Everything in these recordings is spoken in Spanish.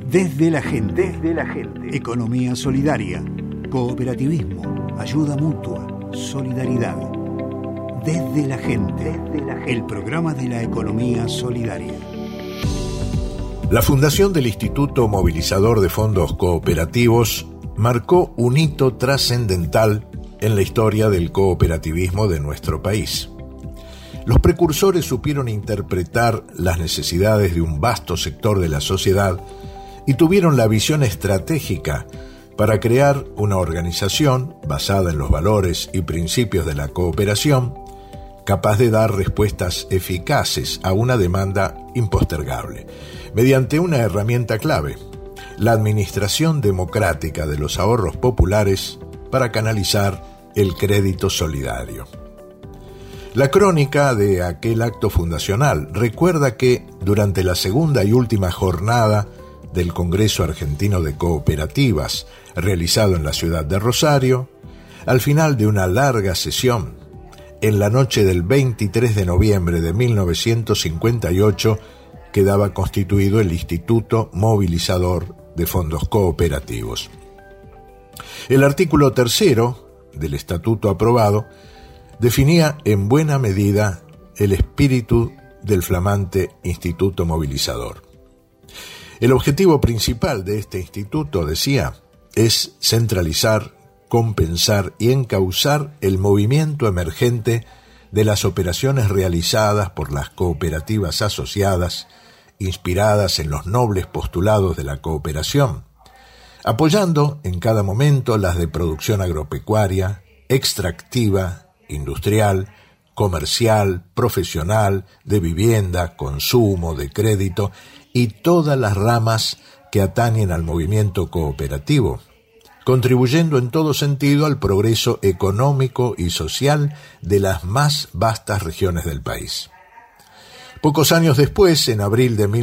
Desde la gente. Economía solidaria, cooperativismo, ayuda mutua, solidaridad. Desde la gente. El programa de la economía solidaria. La fundación del Instituto Movilizador de Fondos Cooperativos marcó un hito trascendental en la historia del cooperativismo de nuestro país. Los precursores supieron interpretar las necesidades de un vasto sector de la sociedad y tuvieron la visión estratégica para crear una organización basada en los valores y principios de la cooperación, capaz de dar respuestas eficaces a una demanda impostergable, mediante una herramienta clave, la administración democrática de los ahorros populares para canalizar el crédito solidario. La crónica de aquel acto fundacional recuerda que durante la segunda y última jornada del Congreso Argentino de Cooperativas, realizado en la ciudad de Rosario, al final de una larga sesión, en la noche del 23 de noviembre de 1958, quedaba constituido el Instituto Movilizador de Fondos Cooperativos. El artículo 3 del estatuto aprobado definía en buena medida el espíritu del flamante Instituto Movilizador. El objetivo principal de este instituto, decía, es centralizar, compensar y encauzar el movimiento emergente de las operaciones realizadas por las cooperativas asociadas, inspiradas en los nobles postulados de la cooperación, apoyando en cada momento las de producción agropecuaria, extractiva, industrial, comercial, profesional, de vivienda, consumo, de crédito y todas las ramas que atañen al movimiento cooperativo, contribuyendo en todo sentido al progreso económico y social de las más vastas regiones del país. Pocos años después, en abril de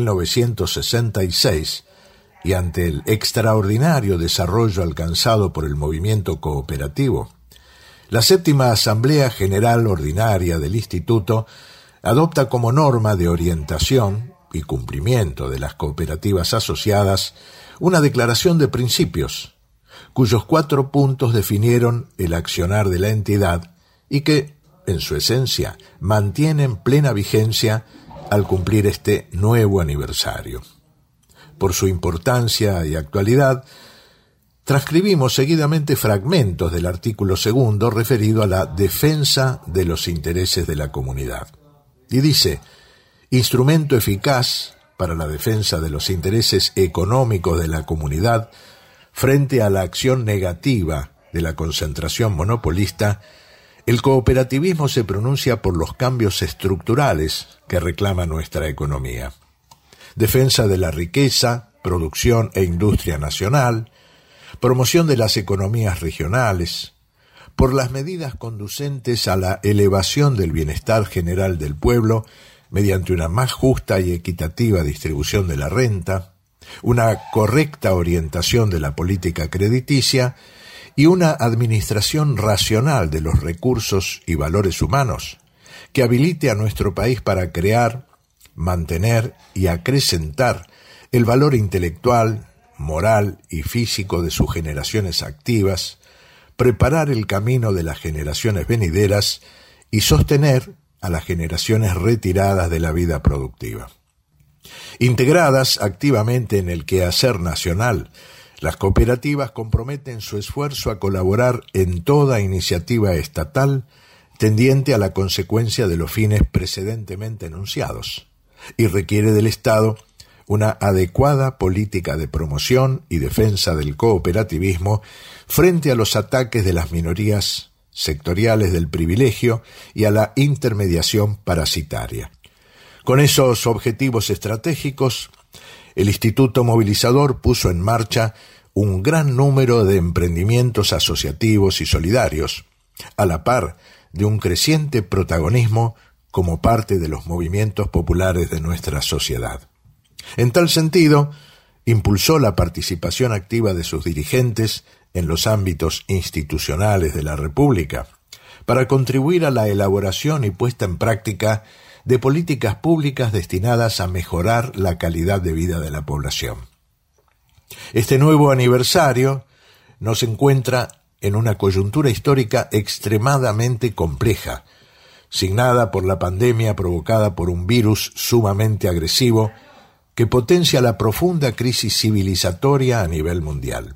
1966, y ante el extraordinario desarrollo alcanzado por el movimiento cooperativo, la 7ª Asamblea General Ordinaria del Instituto adopta como norma de orientación y cumplimiento de las cooperativas asociadas una declaración de principios, cuyos 4 puntos definieron el accionar de la entidad y que, en su esencia, mantienen plena vigencia al cumplir este nuevo aniversario. Por su importancia y actualidad, transcribimos seguidamente fragmentos del artículo 2 referido a la defensa de los intereses de la comunidad. Y dice: instrumento eficaz para la defensa de los intereses económicos de la comunidad frente a la acción negativa de la concentración monopolista, el cooperativismo se pronuncia por los cambios estructurales que reclama nuestra economía. Defensa de la riqueza, producción e industria nacional, promoción de las economías regionales, por las medidas conducentes a la elevación del bienestar general del pueblo mediante una más justa y equitativa distribución de la renta, una correcta orientación de la política crediticia y una administración racional de los recursos y valores humanos que habilite a nuestro país para crear, mantener y acrecentar el valor intelectual, moral y físico de sus generaciones activas, preparar el camino de las generaciones venideras y sostener a las generaciones retiradas de la vida productiva. Integradas activamente en el quehacer nacional, las cooperativas comprometen su esfuerzo a colaborar en toda iniciativa estatal tendiente a la consecuencia de los fines precedentemente enunciados, y requiere del Estado una adecuada política de promoción y defensa del cooperativismo frente a los ataques de las minorías sectoriales del privilegio y a la intermediación parasitaria. Con esos objetivos estratégicos, el Instituto Movilizador puso en marcha un gran número de emprendimientos asociativos y solidarios, a la par de un creciente protagonismo como parte de los movimientos populares de nuestra sociedad. En tal sentido, impulsó la participación activa de sus dirigentes en los ámbitos institucionales de la República, para contribuir a la elaboración y puesta en práctica de políticas públicas destinadas a mejorar la calidad de vida de la población. Este nuevo aniversario nos encuentra en una coyuntura histórica extremadamente compleja, signada por la pandemia provocada por un virus sumamente agresivo que potencia la profunda crisis civilizatoria a nivel mundial.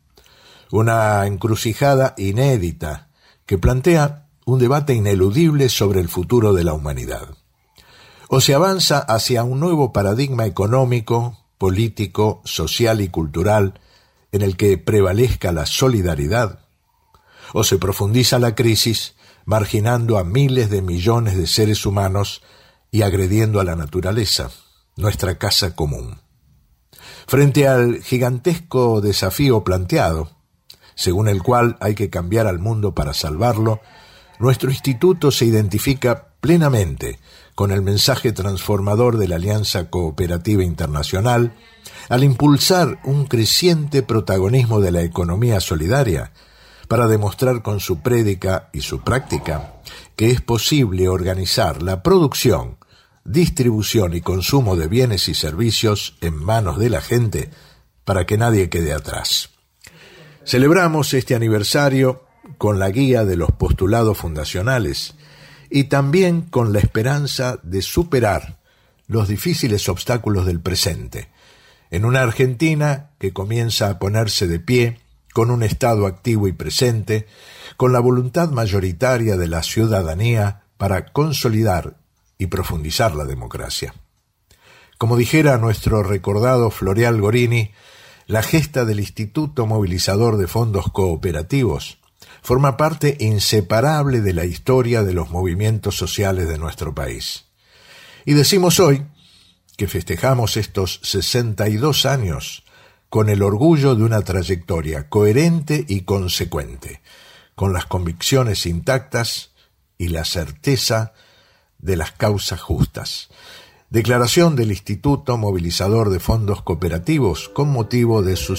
Una encrucijada inédita que plantea un debate ineludible sobre el futuro de la humanidad. O se avanza hacia un nuevo paradigma económico, político, social y cultural en el que prevalezca la solidaridad, o se profundiza la crisis marginando a miles de millones de seres humanos y agrediendo a la naturaleza, nuestra casa común. Frente al gigantesco desafío planteado, según el cual hay que cambiar al mundo para salvarlo, nuestro instituto se identifica plenamente con el mensaje transformador de la Alianza Cooperativa Internacional al impulsar un creciente protagonismo de la economía solidaria para demostrar con su prédica y su práctica que es posible organizar la producción, distribución y consumo de bienes y servicios en manos de la gente para que nadie quede atrás. Celebramos este aniversario con la guía de los postulados fundacionales y también con la esperanza de superar los difíciles obstáculos del presente, en una Argentina que comienza a ponerse de pie con un Estado activo y presente, con la voluntad mayoritaria de la ciudadanía para consolidar y profundizar la democracia. Como dijera nuestro recordado Floreal Gorini, la gesta del Instituto Movilizador de Fondos Cooperativos forma parte inseparable de la historia de los movimientos sociales de nuestro país. Y decimos hoy que festejamos estos 62 años con el orgullo de una trayectoria coherente y consecuente, con las convicciones intactas y la certeza de las causas justas. Declaración del Instituto Movilizador de Fondos Cooperativos con motivo de su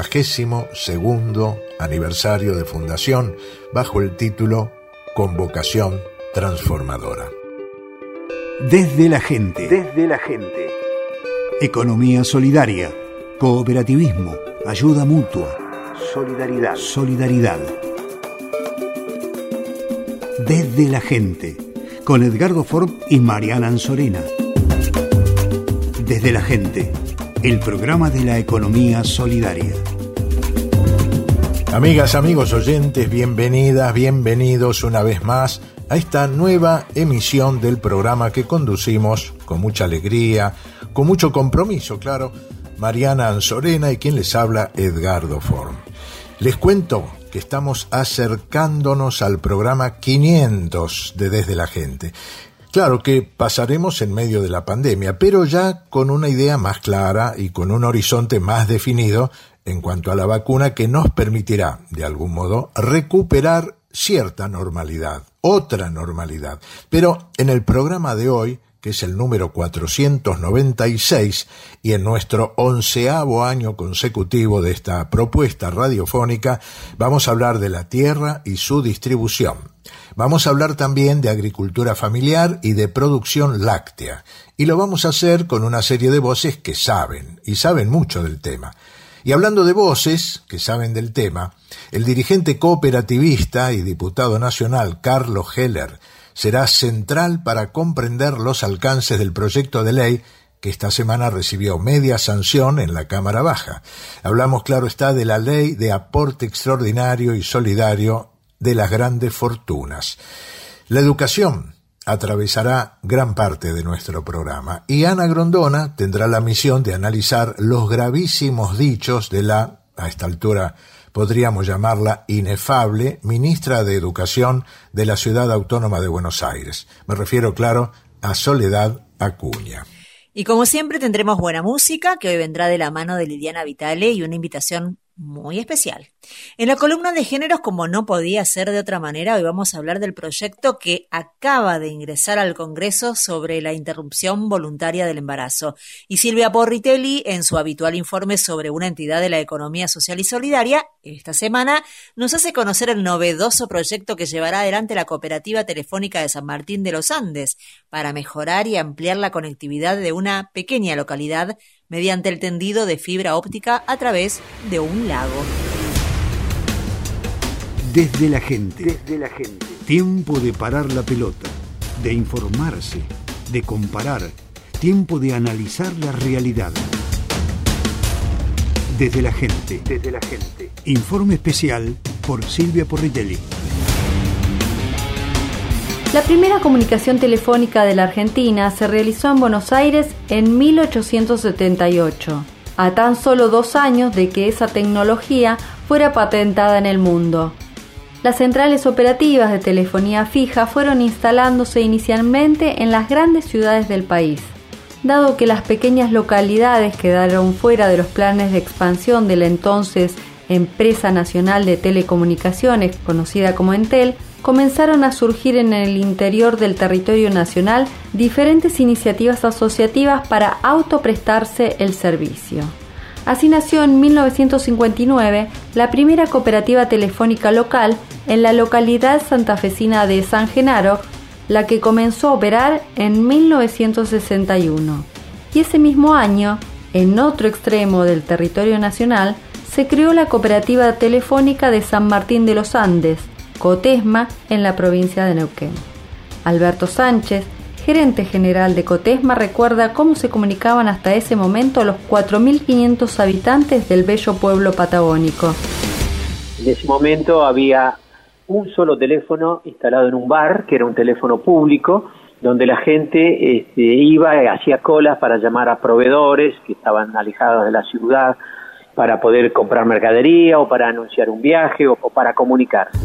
62º aniversario de fundación bajo el título Convocación Transformadora. Desde la gente. Desde la gente. Economía solidaria. Cooperativismo, ayuda mutua, solidaridad. Solidaridad. Desde la gente, con Edgardo Ford y Mariana Anzorena. Desde la gente, el programa de la economía solidaria. Amigas, amigos oyentes, bienvenidas, bienvenidos una vez más a esta nueva emisión del programa que conducimos con mucha alegría, con mucho compromiso, claro, Mariana Anzorena y quien les habla, Edgardo Form. Les cuento que estamos acercándonos al programa 500 de Desde la Gente. Claro que pasaremos en medio de la pandemia, pero ya con una idea más clara y con un horizonte más definido en cuanto a la vacuna que nos permitirá, de algún modo, recuperar cierta normalidad, otra normalidad. Pero en el programa de hoy, que es el número 496, y en nuestro 11º año consecutivo de esta propuesta radiofónica, vamos a hablar de la tierra y su distribución. Vamos a hablar también de agricultura familiar y de producción láctea, y lo vamos a hacer con una serie de voces que saben, y saben mucho del tema. Y hablando de voces que saben del tema, el dirigente cooperativista y diputado nacional Carlos Heller será central para comprender los alcances del proyecto de ley que esta semana recibió media sanción en la Cámara Baja. Hablamos, claro está, de la ley de aporte extraordinario y solidario de las grandes fortunas. La educación atravesará gran parte de nuestro programa y Ana Grondona tendrá la misión de analizar los gravísimos dichos de la, a esta altura podríamos llamarla inefable, ministra de Educación de la Ciudad Autónoma de Buenos Aires. Me refiero, claro, a Soledad Acuña. Y como siempre tendremos buena música, que hoy vendrá de la mano de Liliana Vitale y una invitación muy especial. En la columna de géneros, como no podía ser de otra manera, hoy vamos a hablar del proyecto que acaba de ingresar al Congreso sobre la interrupción voluntaria del embarazo. Y Silvia Porritelli, en su habitual informe sobre una entidad de la economía social y solidaria, esta semana nos hace conocer el novedoso proyecto que llevará adelante la Cooperativa Telefónica de San Martín de los Andes para mejorar y ampliar la conectividad de una pequeña localidad mediante el tendido de fibra óptica a través de un lago. Desde la gente. Tiempo de parar la pelota, de informarse, de comparar, tiempo de analizar la realidad. Desde la gente. Informe especial por Silvia Porritelli. La primera comunicación telefónica de la Argentina se realizó en Buenos Aires en 1878, a tan solo 2 años de que esa tecnología fuera patentada en el mundo. Las centrales operativas de telefonía fija fueron instalándose inicialmente en las grandes ciudades del país. Dado que las pequeñas localidades quedaron fuera de los planes de expansión de la entonces Empresa Nacional de Telecomunicaciones, conocida como Entel, comenzaron a surgir en el interior del territorio nacional diferentes iniciativas asociativas para autoprestarse el servicio. Así nació en 1959 la primera cooperativa telefónica local en la localidad santafesina de San Genaro, la que comenzó a operar en 1961. Y ese mismo año, en otro extremo del territorio nacional, se creó la cooperativa telefónica de San Martín de los Andes, Cotesma, en la provincia de Neuquén. Alberto Sánchez, gerente general de Cotesma, recuerda cómo se comunicaban hasta ese momento los 4.500 habitantes del bello pueblo patagónico. En ese momento había un solo teléfono instalado en un bar, que era un teléfono público, donde la gente iba y hacía colas para llamar a proveedores que estaban alejados de la ciudad, para poder comprar mercadería o para anunciar un viaje o para comunicarse.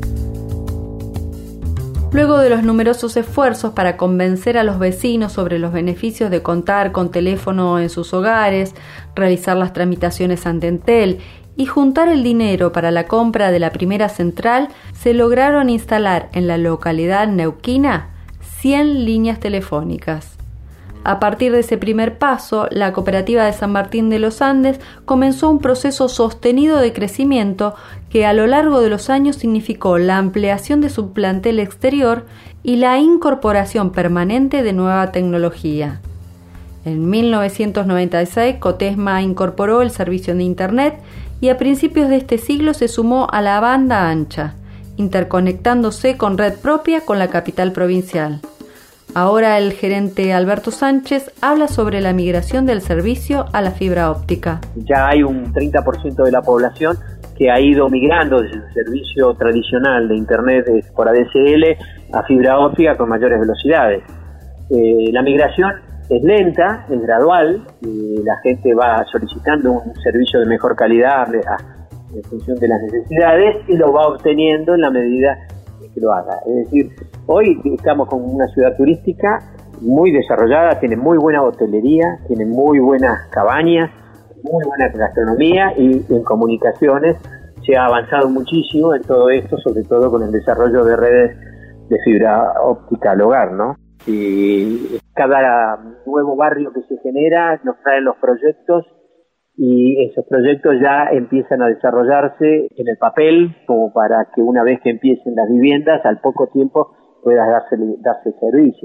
Luego de los numerosos esfuerzos para convencer a los vecinos sobre los beneficios de contar con teléfono en sus hogares, realizar las tramitaciones ante Entel y juntar el dinero para la compra de la primera central, se lograron instalar en la localidad neuquina 100 líneas telefónicas. A partir de ese primer paso, la cooperativa de San Martín de los Andes comenzó un proceso sostenido de crecimiento que a lo largo de los años significó la ampliación de su plantel exterior y la incorporación permanente de nueva tecnología. En 1996, Cotesma incorporó el servicio de Internet y a principios de este siglo se sumó a la banda ancha, interconectándose con red propia con la capital provincial. Ahora el gerente Alberto Sánchez habla sobre la migración del servicio a la fibra óptica. Ya hay un 30% de la población que ha ido migrando desde el servicio tradicional de Internet por ADSL a fibra óptica con mayores velocidades. La migración es lenta, es gradual, la gente va solicitando un servicio de mejor calidad en función de las necesidades y lo va obteniendo en la medida que lo haga. Es decir, hoy estamos con una ciudad turística muy desarrollada, tiene muy buena hotelería, tiene muy buenas cabañas, muy buena gastronomía y en comunicaciones se ha avanzado muchísimo en todo esto, sobre todo con el desarrollo de redes de fibra óptica al hogar, ¿no? Y cada nuevo barrio que se genera nos traen los proyectos y esos proyectos ya empiezan a desarrollarse en el papel como para que una vez que empiecen las viviendas, al poco tiempo pueda darse servicio.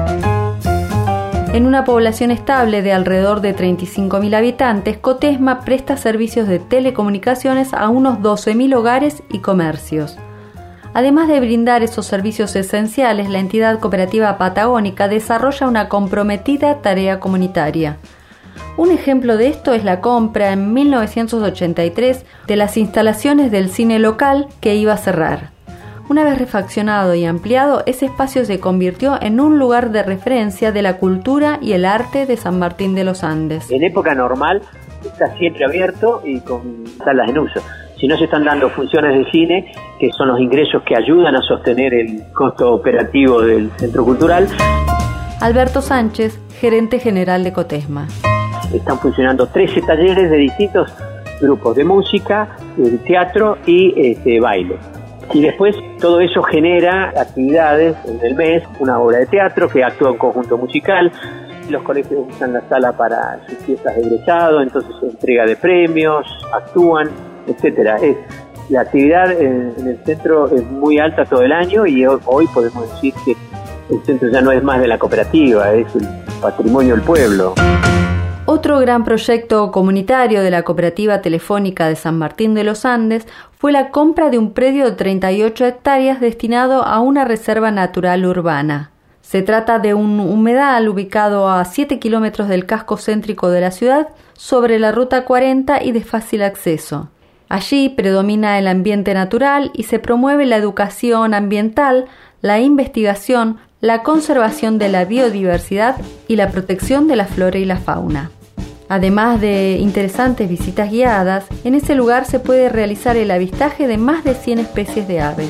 En una población estable de alrededor de 35.000 habitantes, Cotesma presta servicios de telecomunicaciones a unos 12.000 hogares y comercios. Además de brindar esos servicios esenciales, la entidad cooperativa patagónica desarrolla una comprometida tarea comunitaria. Un ejemplo de esto es la compra en 1983 de las instalaciones del cine local que iba a cerrar. Una vez refaccionado y ampliado, ese espacio se convirtió en un lugar de referencia de la cultura y el arte de San Martín de los Andes. En época normal está siempre abierto y con salas en uso. Si no, se están dando funciones de cine, que son los ingresos que ayudan a sostener el costo operativo del centro cultural. Alberto Sánchez, gerente general de Cotesma. Están funcionando 13 talleres de distintos grupos de música, de teatro y baile. Y después todo eso genera actividades en el mes, una obra de teatro que actúa en conjunto musical. Los colegios usan la sala para sus fiestas de egresado, entonces entrega de premios, actúan, etcétera. La actividad en el centro es muy alta todo el año y hoy podemos decir que el centro ya no es más de la cooperativa, es el patrimonio del pueblo. Otro gran proyecto comunitario de la Cooperativa Telefónica de San Martín de los Andes fue la compra de un predio de 38 hectáreas destinado a una reserva natural urbana. Se trata de un humedal ubicado a 7 kilómetros del casco céntrico de la ciudad, sobre la Ruta 40 y de fácil acceso. Allí predomina el ambiente natural y se promueve la educación ambiental, la investigación, la conservación de la biodiversidad y la protección de la flora y la fauna. Además de interesantes visitas guiadas, en ese lugar se puede realizar el avistaje de más de 100 especies de aves.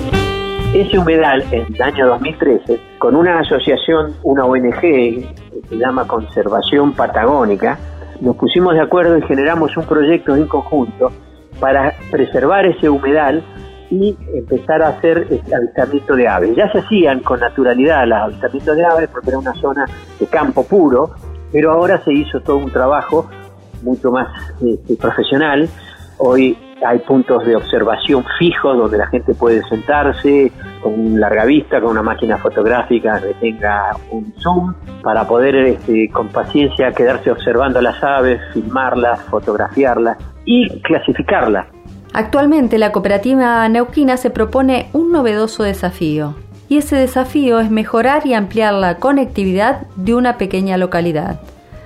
Ese humedal, en el año 2013, con una asociación, una ONG, que se llama Conservación Patagónica, nos pusimos de acuerdo y generamos un proyecto en conjunto para preservar ese humedal y empezar a hacer avistamiento de aves. Ya se hacían con naturalidad los avistamientos de aves porque era una zona de campo puro, pero ahora se hizo todo un trabajo mucho más profesional. Hoy hay puntos de observación fijos donde la gente puede sentarse con un larga vista, con una máquina fotográfica que tenga un zoom, para poder con paciencia quedarse observando las aves, filmarlas, fotografiarlas y clasificarlas. Actualmente la cooperativa neuquina se propone un novedoso desafío, y ese desafío es mejorar y ampliar la conectividad de una pequeña localidad.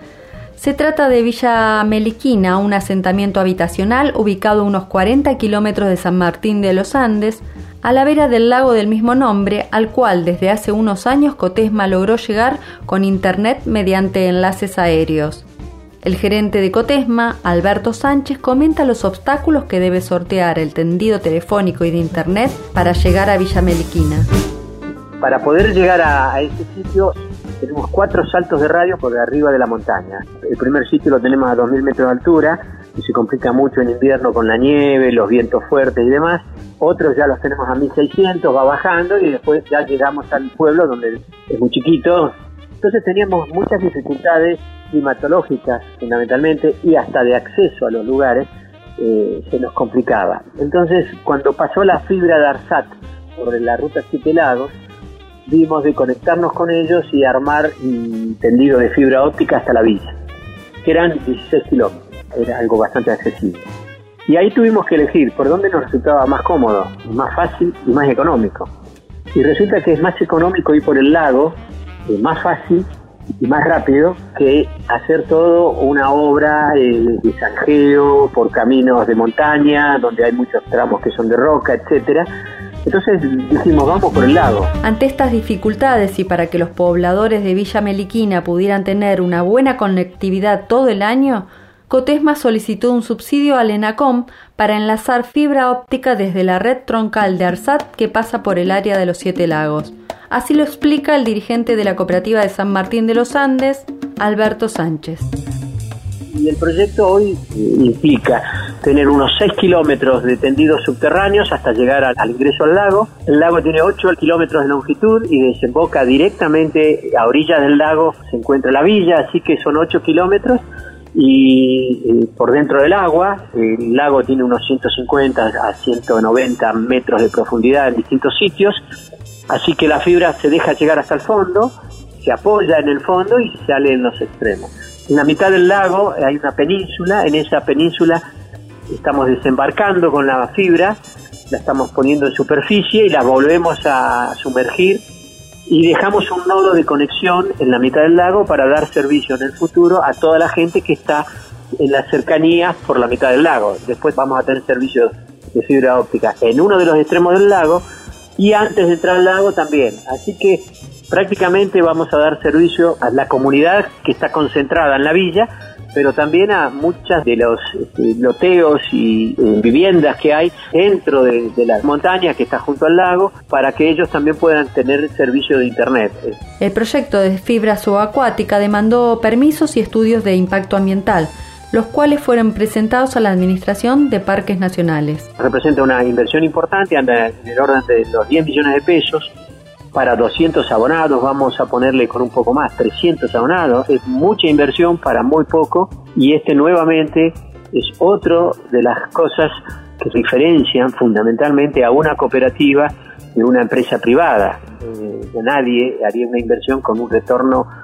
Se trata de Villa Meliquina, un asentamiento habitacional ubicado a unos 40 kilómetros de San Martín de los Andes, a la vera del lago del mismo nombre, al cual desde hace unos años Cotesma logró llegar con internet mediante enlaces aéreos. El gerente de Cotesma, Alberto Sánchez, comenta los obstáculos que debe sortear el tendido telefónico y de internet para llegar a Villa Meliquina. Para poder llegar a ese sitio tenemos 4 saltos de radio por arriba de la montaña. El primer sitio lo tenemos a 2.000 metros de altura y se complica mucho en invierno con la nieve, los vientos fuertes y demás. Otros ya los tenemos a 1.600, va bajando y después ya llegamos al pueblo donde es muy chiquito. Entonces teníamos muchas dificultades climatológicas fundamentalmente y hasta de acceso a los lugares se nos complicaba. Entonces cuando pasó la fibra de ARSAT por la ruta 7 Lagos, vimos de conectarnos con ellos y armar un tendido de fibra óptica hasta la villa, que eran 16 kilómetros, era algo bastante accesible. Y ahí tuvimos que elegir por dónde nos resultaba más cómodo, más fácil y más económico. Y resulta que es más económico ir por el lago, más fácil y más rápido que hacer todo una obra de zanjeo por caminos de montaña, donde hay muchos tramos que son de roca, etcétera. Entonces dijimos, vamos por el lago. Ante estas dificultades y para que los pobladores de Villa Meliquina pudieran tener una buena conectividad todo el año, Cotesma solicitó un subsidio al ENACOM para enlazar fibra óptica desde la red troncal de ARSAT que pasa por el área de los 7 lagos. Así lo explica el dirigente de la cooperativa de San Martín de los Andes, Alberto Sánchez. Y el proyecto hoy implica tener unos 6 kilómetros de tendidos subterráneos hasta llegar al ingreso al lago. El lago tiene 8 kilómetros de longitud y desemboca directamente a orillas del lago, se encuentra la villa, así que son 8 kilómetros. Y por dentro del agua, el lago tiene unos 150 a 190 metros de profundidad en distintos sitios, así que la fibra se deja llegar hasta el fondo, se apoya en el fondo y sale en los extremos. En la mitad del lago hay una península, en esa península estamos desembarcando con la fibra, la estamos poniendo en superficie y la volvemos a sumergir y dejamos un nodo de conexión en la mitad del lago para dar servicio en el futuro a toda la gente que está en las cercanías por la mitad del lago. Después vamos a tener servicios de fibra óptica en uno de los extremos del lago y antes de entrar al lago también. Así que prácticamente vamos a dar servicio a la comunidad que está concentrada en la villa, pero también a muchas de los loteos y viviendas que hay dentro de la montaña que está junto al lago, para que ellos también puedan tener servicio de internet. El proyecto de fibra subacuática demandó permisos y estudios de impacto ambiental, los cuales fueron presentados a la Administración de Parques Nacionales. Representa una inversión importante, anda en el orden de los 10 millones de pesos, para 200 abonados, vamos a ponerle con un poco más, 300 abonados, es mucha inversión para muy poco, y nuevamente es otro de las cosas que diferencian fundamentalmente a una cooperativa de una empresa privada. Nadie haría una inversión con un retorno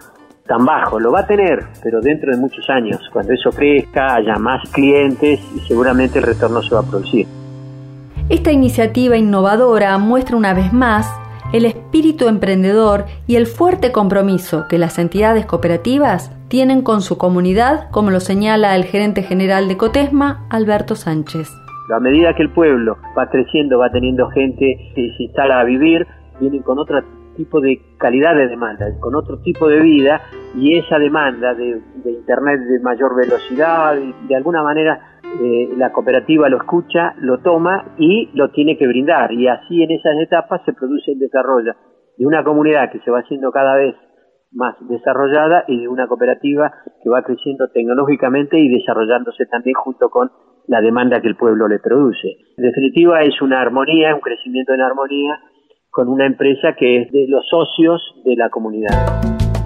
tan bajo. Lo va a tener, pero dentro de muchos años, cuando eso crezca, haya más clientes y seguramente el retorno se va a producir. Esta iniciativa innovadora muestra una vez más el espíritu emprendedor y el fuerte compromiso que las entidades cooperativas tienen con su comunidad, como lo señala el gerente general de Cotesma, Alberto Sánchez. A medida que el pueblo va creciendo, va teniendo gente que se instala a vivir, vienen con otro tipo de calidad de demanda, con otro tipo de vida, y esa demanda de internet de mayor velocidad, de alguna manera la cooperativa lo escucha, lo toma y lo tiene que brindar, y así en esas etapas se produce el desarrollo de una comunidad que se va haciendo cada vez más desarrollada y de una cooperativa que va creciendo tecnológicamente y desarrollándose también junto con la demanda que el pueblo le produce. En definitiva, es una armonía, un crecimiento en armonía con una empresa que es de los socios de la comunidad.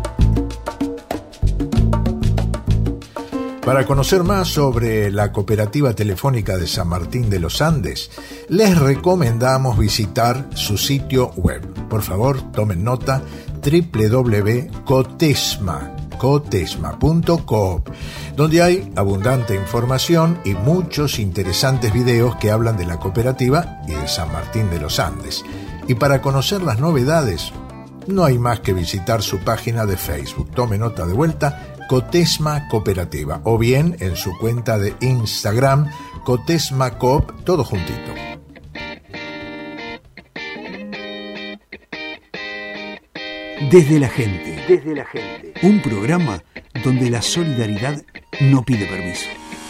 Para conocer más sobre la Cooperativa Telefónica de San Martín de los Andes, les recomendamos visitar su sitio web. Por favor, tomen nota: www.cotesma.coop, donde hay abundante información y muchos interesantes videos que hablan de la cooperativa y de San Martín de los Andes. Y para conocer las novedades, no hay más que visitar su página de Facebook. Tome nota de vuelta: Cotesma Cooperativa, o bien en su cuenta de Instagram, Cotesma Coop, todo juntito. Desde la gente. Un programa donde la solidaridad no pide permiso.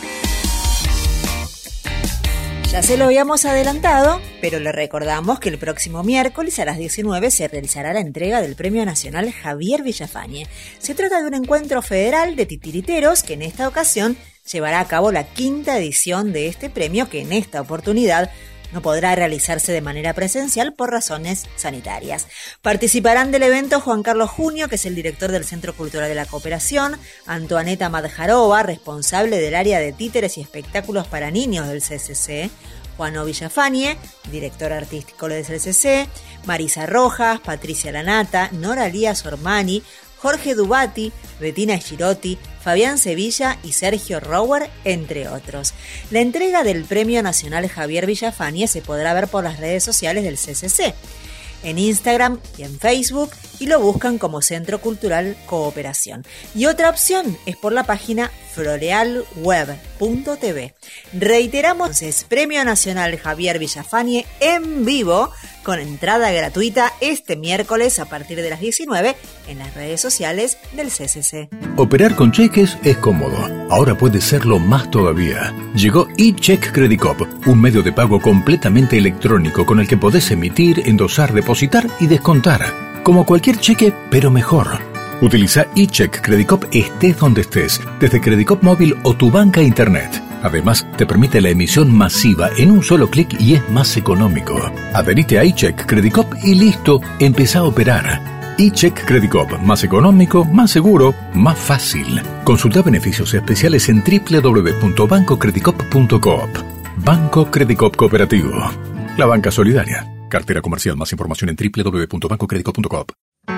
Ya se lo habíamos adelantado, pero le recordamos que el próximo miércoles a las 19 se realizará la entrega del Premio Nacional Javier Villafañe. Se trata de un encuentro federal de titiriteros que en esta ocasión llevará a cabo la 5ª edición de este premio, que en esta oportunidad no podrá realizarse de manera presencial por razones sanitarias. Participarán del evento Juan Carlos Junio, que es el director del Centro Cultural de la Cooperación, Antoaneta Madjarova, responsable del área de títeres y espectáculos para niños del CCC, Juano Villafañe, director artístico del CCC, Marisa Rojas, Patricia Lanata, Nora Lías Ormani, Jorge Dubati, Bettina Girotti, Fabián Sevilla y Sergio Rower, entre otros. La entrega del Premio Nacional Javier Villafañe se podrá ver por las redes sociales del CCC, en Instagram y en Facebook, y lo buscan como Centro Cultural Cooperación. Y otra opción es por la página florealweb.tv. Reiteramos entonces: Premio Nacional Javier Villafañe en vivo, con entrada gratuita este miércoles a partir de las 19 en las redes sociales del CCC. Operar con cheques es cómodo. Ahora puede serlo más todavía. Llegó eCheck Credit Coop, un medio de pago completamente electrónico con el que podés emitir, endosar, depositar y descontar. Como cualquier cheque, pero mejor. Utiliza eCheck Credit Coop estés donde estés, desde Credit Coop móvil o tu banca internet. Además, te permite la emisión masiva en un solo clic y es más económico. Adherite a eCheck Credit Coop y listo, empezá a operar. eCheck Credit Coop, más económico, más seguro, más fácil. Consulta beneficios especiales en www.bancocreditcoop.coop. Banco Credit Coop Cooperativo. La banca solidaria. Cartera comercial. Más información en www.bancocreditcoop.coop.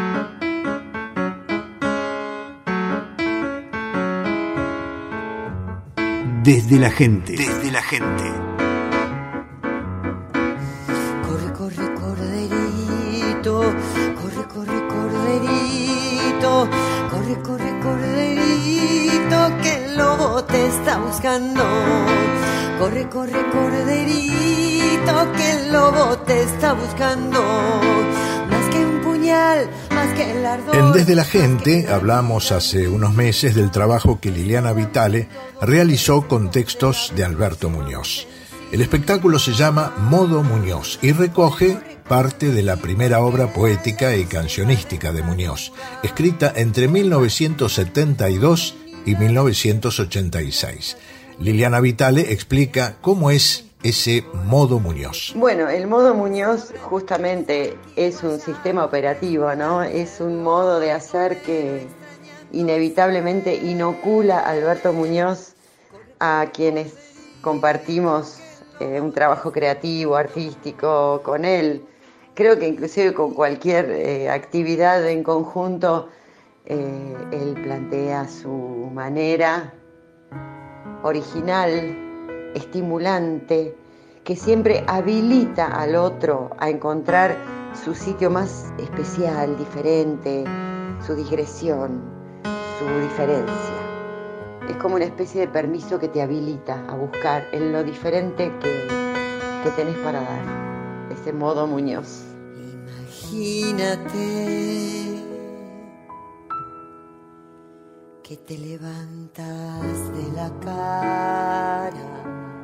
Desde la gente. Corre, corre, corderito, corre, corre, corderito, corre, corre, corderito, que el lobo te está buscando. Corre, corre, corderito, que el lobo te está buscando. Más que un puñal, más que el ardor. En Desde la Gente hablamos hace unos meses del trabajo que Liliana Vitale realizó con textos de Alberto Muñoz. El espectáculo se llama Modo Muñoz y recoge parte de la primera obra poética y cancionística de Muñoz, escrita entre 1972 y 1986. Liliana Vitale explica cómo es ese Modo Muñoz. Bueno, el Modo Muñoz justamente es un sistema operativo, ¿no? Es un modo de hacer que inevitablemente inocula a Alberto Muñoz a quienes compartimos un trabajo creativo, artístico con él. Creo que inclusive con cualquier actividad en conjunto Él plantea su manera original, estimulante, que siempre habilita al otro a encontrar su sitio más especial, diferente, su digresión, su diferencia. Es como una especie de permiso que te habilita a buscar en lo diferente que tenés para dar. Ese modo Muñoz. Imagínate que te levantas de la cara.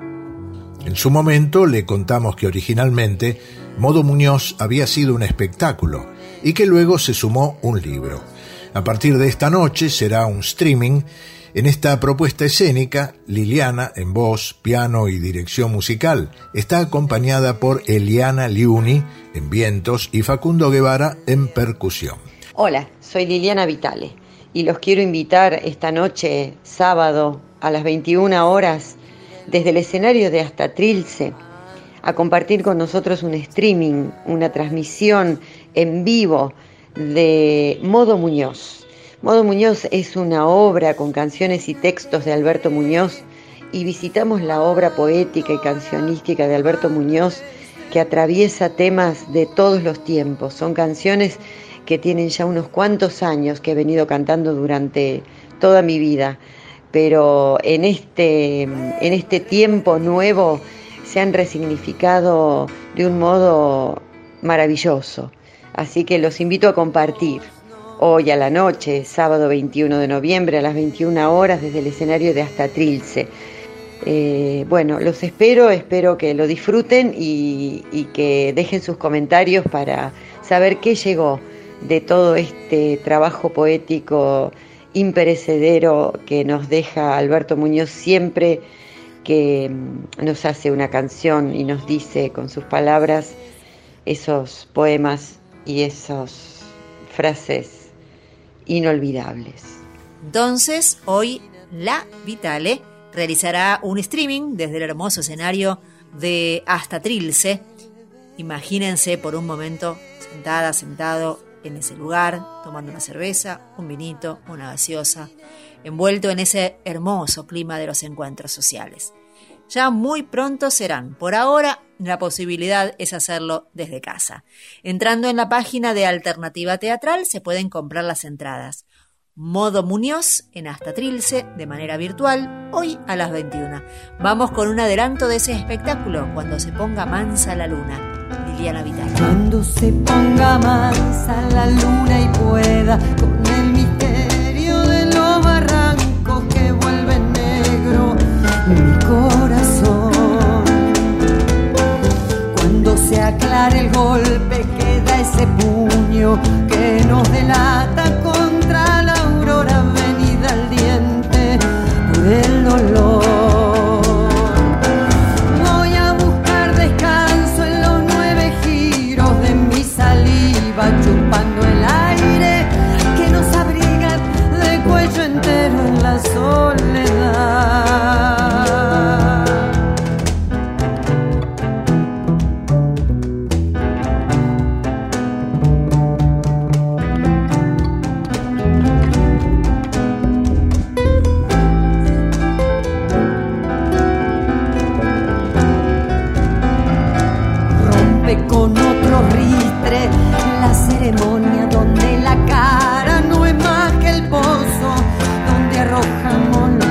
En su momento le contamos que originalmente Modo Muñoz había sido un espectáculo y que luego se sumó un libro. A partir de esta noche será un streaming. En esta propuesta escénica, Liliana, en voz, piano y dirección musical, está acompañada por Eliana Liuni, en vientos, y Facundo Guevara, en percusión. Hola, soy Liliana Vitale y los quiero invitar esta noche, sábado, a las 21 horas, desde el escenario de Hasta Trilce, a compartir con nosotros un streaming, una transmisión en vivo de Modo Muñoz. Modo Muñoz es una obra con canciones y textos de Alberto Muñoz y visitamos la obra poética y cancionística de Alberto Muñoz que atraviesa temas de todos los tiempos. Son canciones que tienen ya unos cuantos años que he venido cantando durante toda mi vida, pero en este tiempo nuevo se han resignificado de un modo maravilloso. Así que los invito a compartir. Hoy a la noche, sábado 21 de noviembre a las 21 horas desde el escenario de Hasta Trilce. Bueno, los espero que lo disfruten y que dejen sus comentarios para saber qué llegó de todo este trabajo poético imperecedero que nos deja Alberto Muñoz siempre que nos hace una canción y nos dice con sus palabras esos poemas y esas frases inolvidables. Entonces, hoy la Vitale realizará un streaming desde el hermoso escenario de Hasta Trilce. Imagínense por un momento sentado en ese lugar, tomando una cerveza, un vinito, una gaseosa, envuelto en ese hermoso clima de los encuentros sociales. Ya muy pronto serán. Por ahora, la posibilidad es hacerlo desde casa. Entrando en la página de Alternativa Teatral se pueden comprar las entradas. Modo Muñoz en Hasta Trilce de manera virtual, hoy a las 21. Vamos con un adelanto de ese espectáculo, Cuando se ponga mansa la luna. Liliana Vitale. Cuando se ponga mansa la luna y pueda con el misterio de los barrancos que vuelven negro mi corazón. Cuando se aclare el golpe que da ese puño que nos delata contra la aurora venida al diente por el dolor. Voy a buscar descanso en los 9 giros de mi saliva, chupando el aire que nos abriga de cuello entero en la soledad. Con otro ristre, la ceremonia donde la cara no es más que el pozo donde arrojamos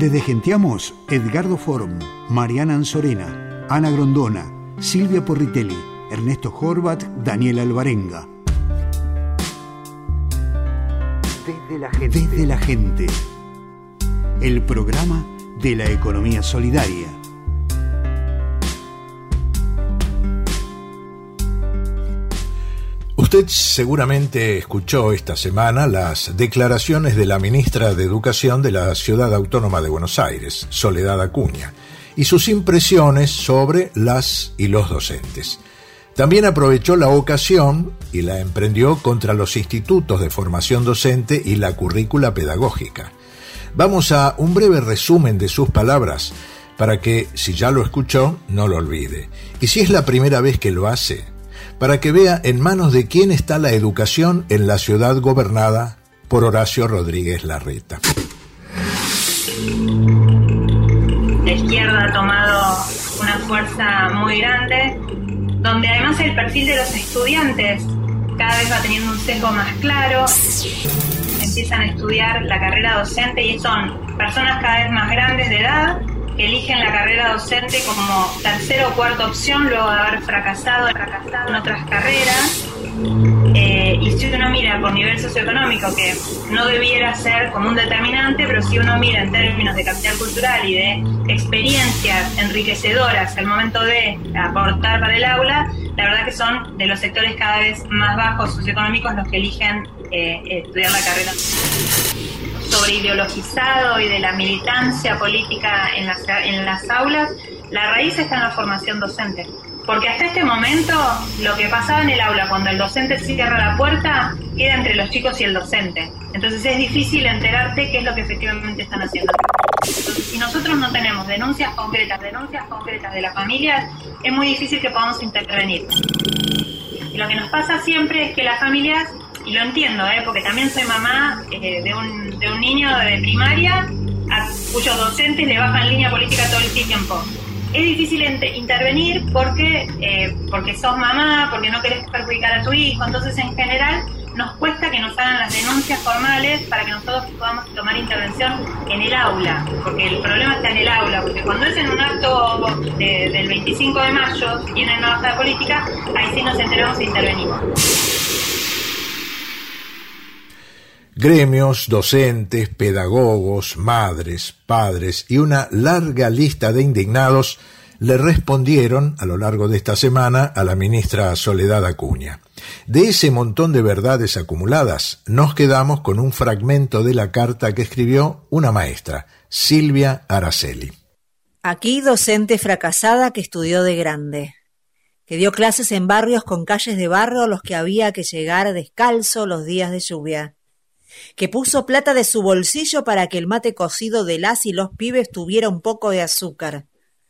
Desde Gentiamos, Edgardo Form, Mariana Anzorena, Ana Grondona, Silvia Porritelli, Ernesto Horvat, Daniel Alvarenga. Desde la gente. El programa de la economía solidaria. Usted seguramente escuchó esta semana las declaraciones de la ministra de Educación de la Ciudad Autónoma de Buenos Aires, Soledad Acuña, y sus impresiones sobre las y los docentes. También aprovechó la ocasión y la emprendió contra los institutos de formación docente y la currícula pedagógica. Vamos a un breve resumen de sus palabras para que, si ya lo escuchó, no lo olvide. Y si es la primera vez que lo hace, para que vea en manos de quién está la educación en la ciudad gobernada por Horacio Rodríguez Larreta. La izquierda ha tomado una fuerza muy grande, donde además el perfil de los estudiantes cada vez va teniendo un sesgo más claro. Empiezan a estudiar la carrera docente y son personas cada vez más grandes de edad que eligen la carrera docente como tercera o cuarta opción luego de haber fracasado en otras carreras. Y si uno mira por nivel socioeconómico, que no debiera ser como un determinante, pero si uno mira en términos de capital cultural y de experiencias enriquecedoras al momento de aportar para el aula, la verdad que son de los sectores cada vez más bajos socioeconómicos los que eligen estudiar la carrera. Sobre ideologizado y de la militancia política en las aulas, la raíz está en la formación docente. Porque hasta este momento, lo que pasaba en el aula cuando el docente cierra la puerta, queda entre los chicos y el docente. Entonces es difícil enterarte qué es lo que efectivamente están haciendo. Entonces, si nosotros no tenemos denuncias concretas de las familias, es muy difícil que podamos intervenir. Y lo que nos pasa siempre es que las familias, y lo entiendo, porque también soy mamá de un niño de primaria a cuyos docentes le bajan línea política todo el tiempo. Es difícil intervenir porque sos mamá, porque no querés perjudicar a tu hijo. Entonces, en general, nos cuesta que nos hagan las denuncias formales para que nosotros podamos tomar intervención en el aula. Porque el problema está en el aula. Porque cuando es en un acto del 25 de mayo, si tienen una baja de política, ahí sí nos enteramos e intervenimos. Gremios, docentes, pedagogos, madres, padres y una larga lista de indignados le respondieron a lo largo de esta semana a la ministra Soledad Acuña. De ese montón de verdades acumuladas, nos quedamos con un fragmento de la carta que escribió una maestra, Silvia Araceli. Aquí docente fracasada que estudió de grande, que dio clases en barrios con calles de barro a los que había que llegar descalzo los días de lluvia, que puso plata de su bolsillo para que el mate cocido de las y los pibes tuviera un poco de azúcar.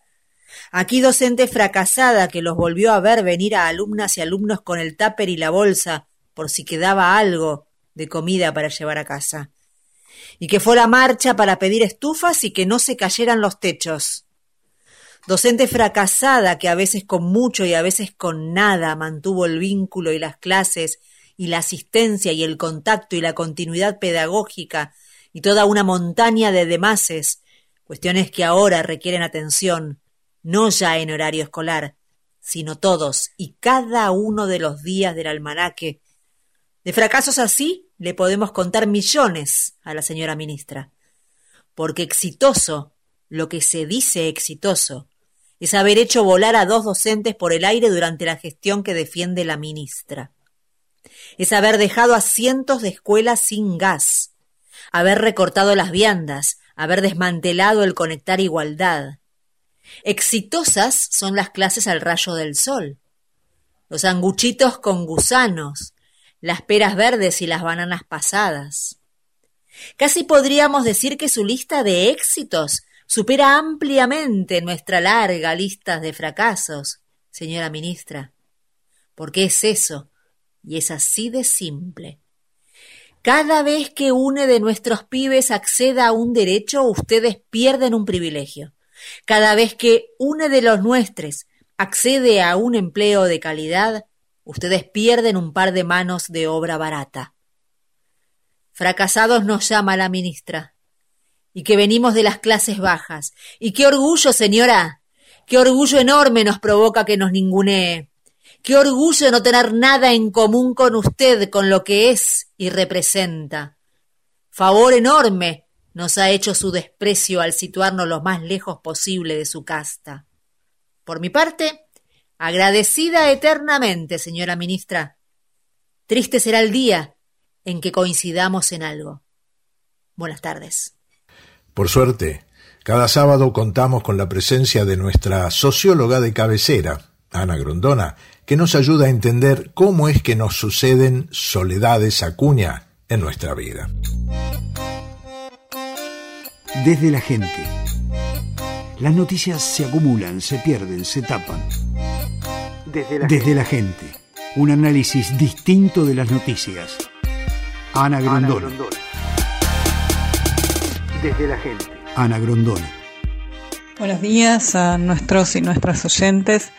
Aquí docente fracasada que los volvió a ver venir a alumnas y alumnos con el tupper y la bolsa por si quedaba algo de comida para llevar a casa. Y que fue la marcha para pedir estufas y que no se cayeran los techos. Docente fracasada que a veces con mucho y a veces con nada mantuvo el vínculo y las clases y la asistencia y el contacto y la continuidad pedagógica y toda una montaña de demases, cuestiones que ahora requieren atención, no ya en horario escolar, sino todos y cada uno de los días del almanaque. De fracasos así le podemos contar millones a la señora ministra, porque exitoso, lo que se dice exitoso, es haber hecho volar a 2 docentes por el aire durante la gestión que defiende la ministra. Es haber dejado a cientos de escuelas sin gas, haber recortado las viandas, haber desmantelado el Conectar Igualdad. Exitosas son las clases al rayo del sol, los sanguchitos con gusanos, las peras verdes y las bananas pasadas. Casi podríamos decir que su lista de éxitos supera ampliamente nuestra larga lista de fracasos, señora ministra, porque es eso. Y es así de simple. Cada vez que uno de nuestros pibes acceda a un derecho, ustedes pierden un privilegio. Cada vez que uno de los nuestros accede a un empleo de calidad, ustedes pierden un par de manos de obra barata. Fracasados nos llama la ministra. y que venimos de las clases bajas. Y qué orgullo, señora, qué orgullo enorme nos provoca que nos ningunee. Qué orgullo no tener nada en común con usted, con lo que es y representa. Favor enorme nos ha hecho su desprecio al situarnos lo más lejos posible de su casta. Por mi parte, agradecida eternamente, señora ministra. Triste será el día en que coincidamos en algo. Buenas tardes. Por suerte, cada sábado contamos con la presencia de nuestra socióloga de cabecera, Ana Grondona, que nos ayuda a entender cómo es que nos suceden soledades Acuña en nuestra vida. Desde la gente. Las noticias se acumulan, se pierden, se tapan. Desde la gente. Un análisis distinto de las noticias. Ana Grondona. Desde la gente. Ana Grondona. Buenos días a nuestros y nuestras oyentes.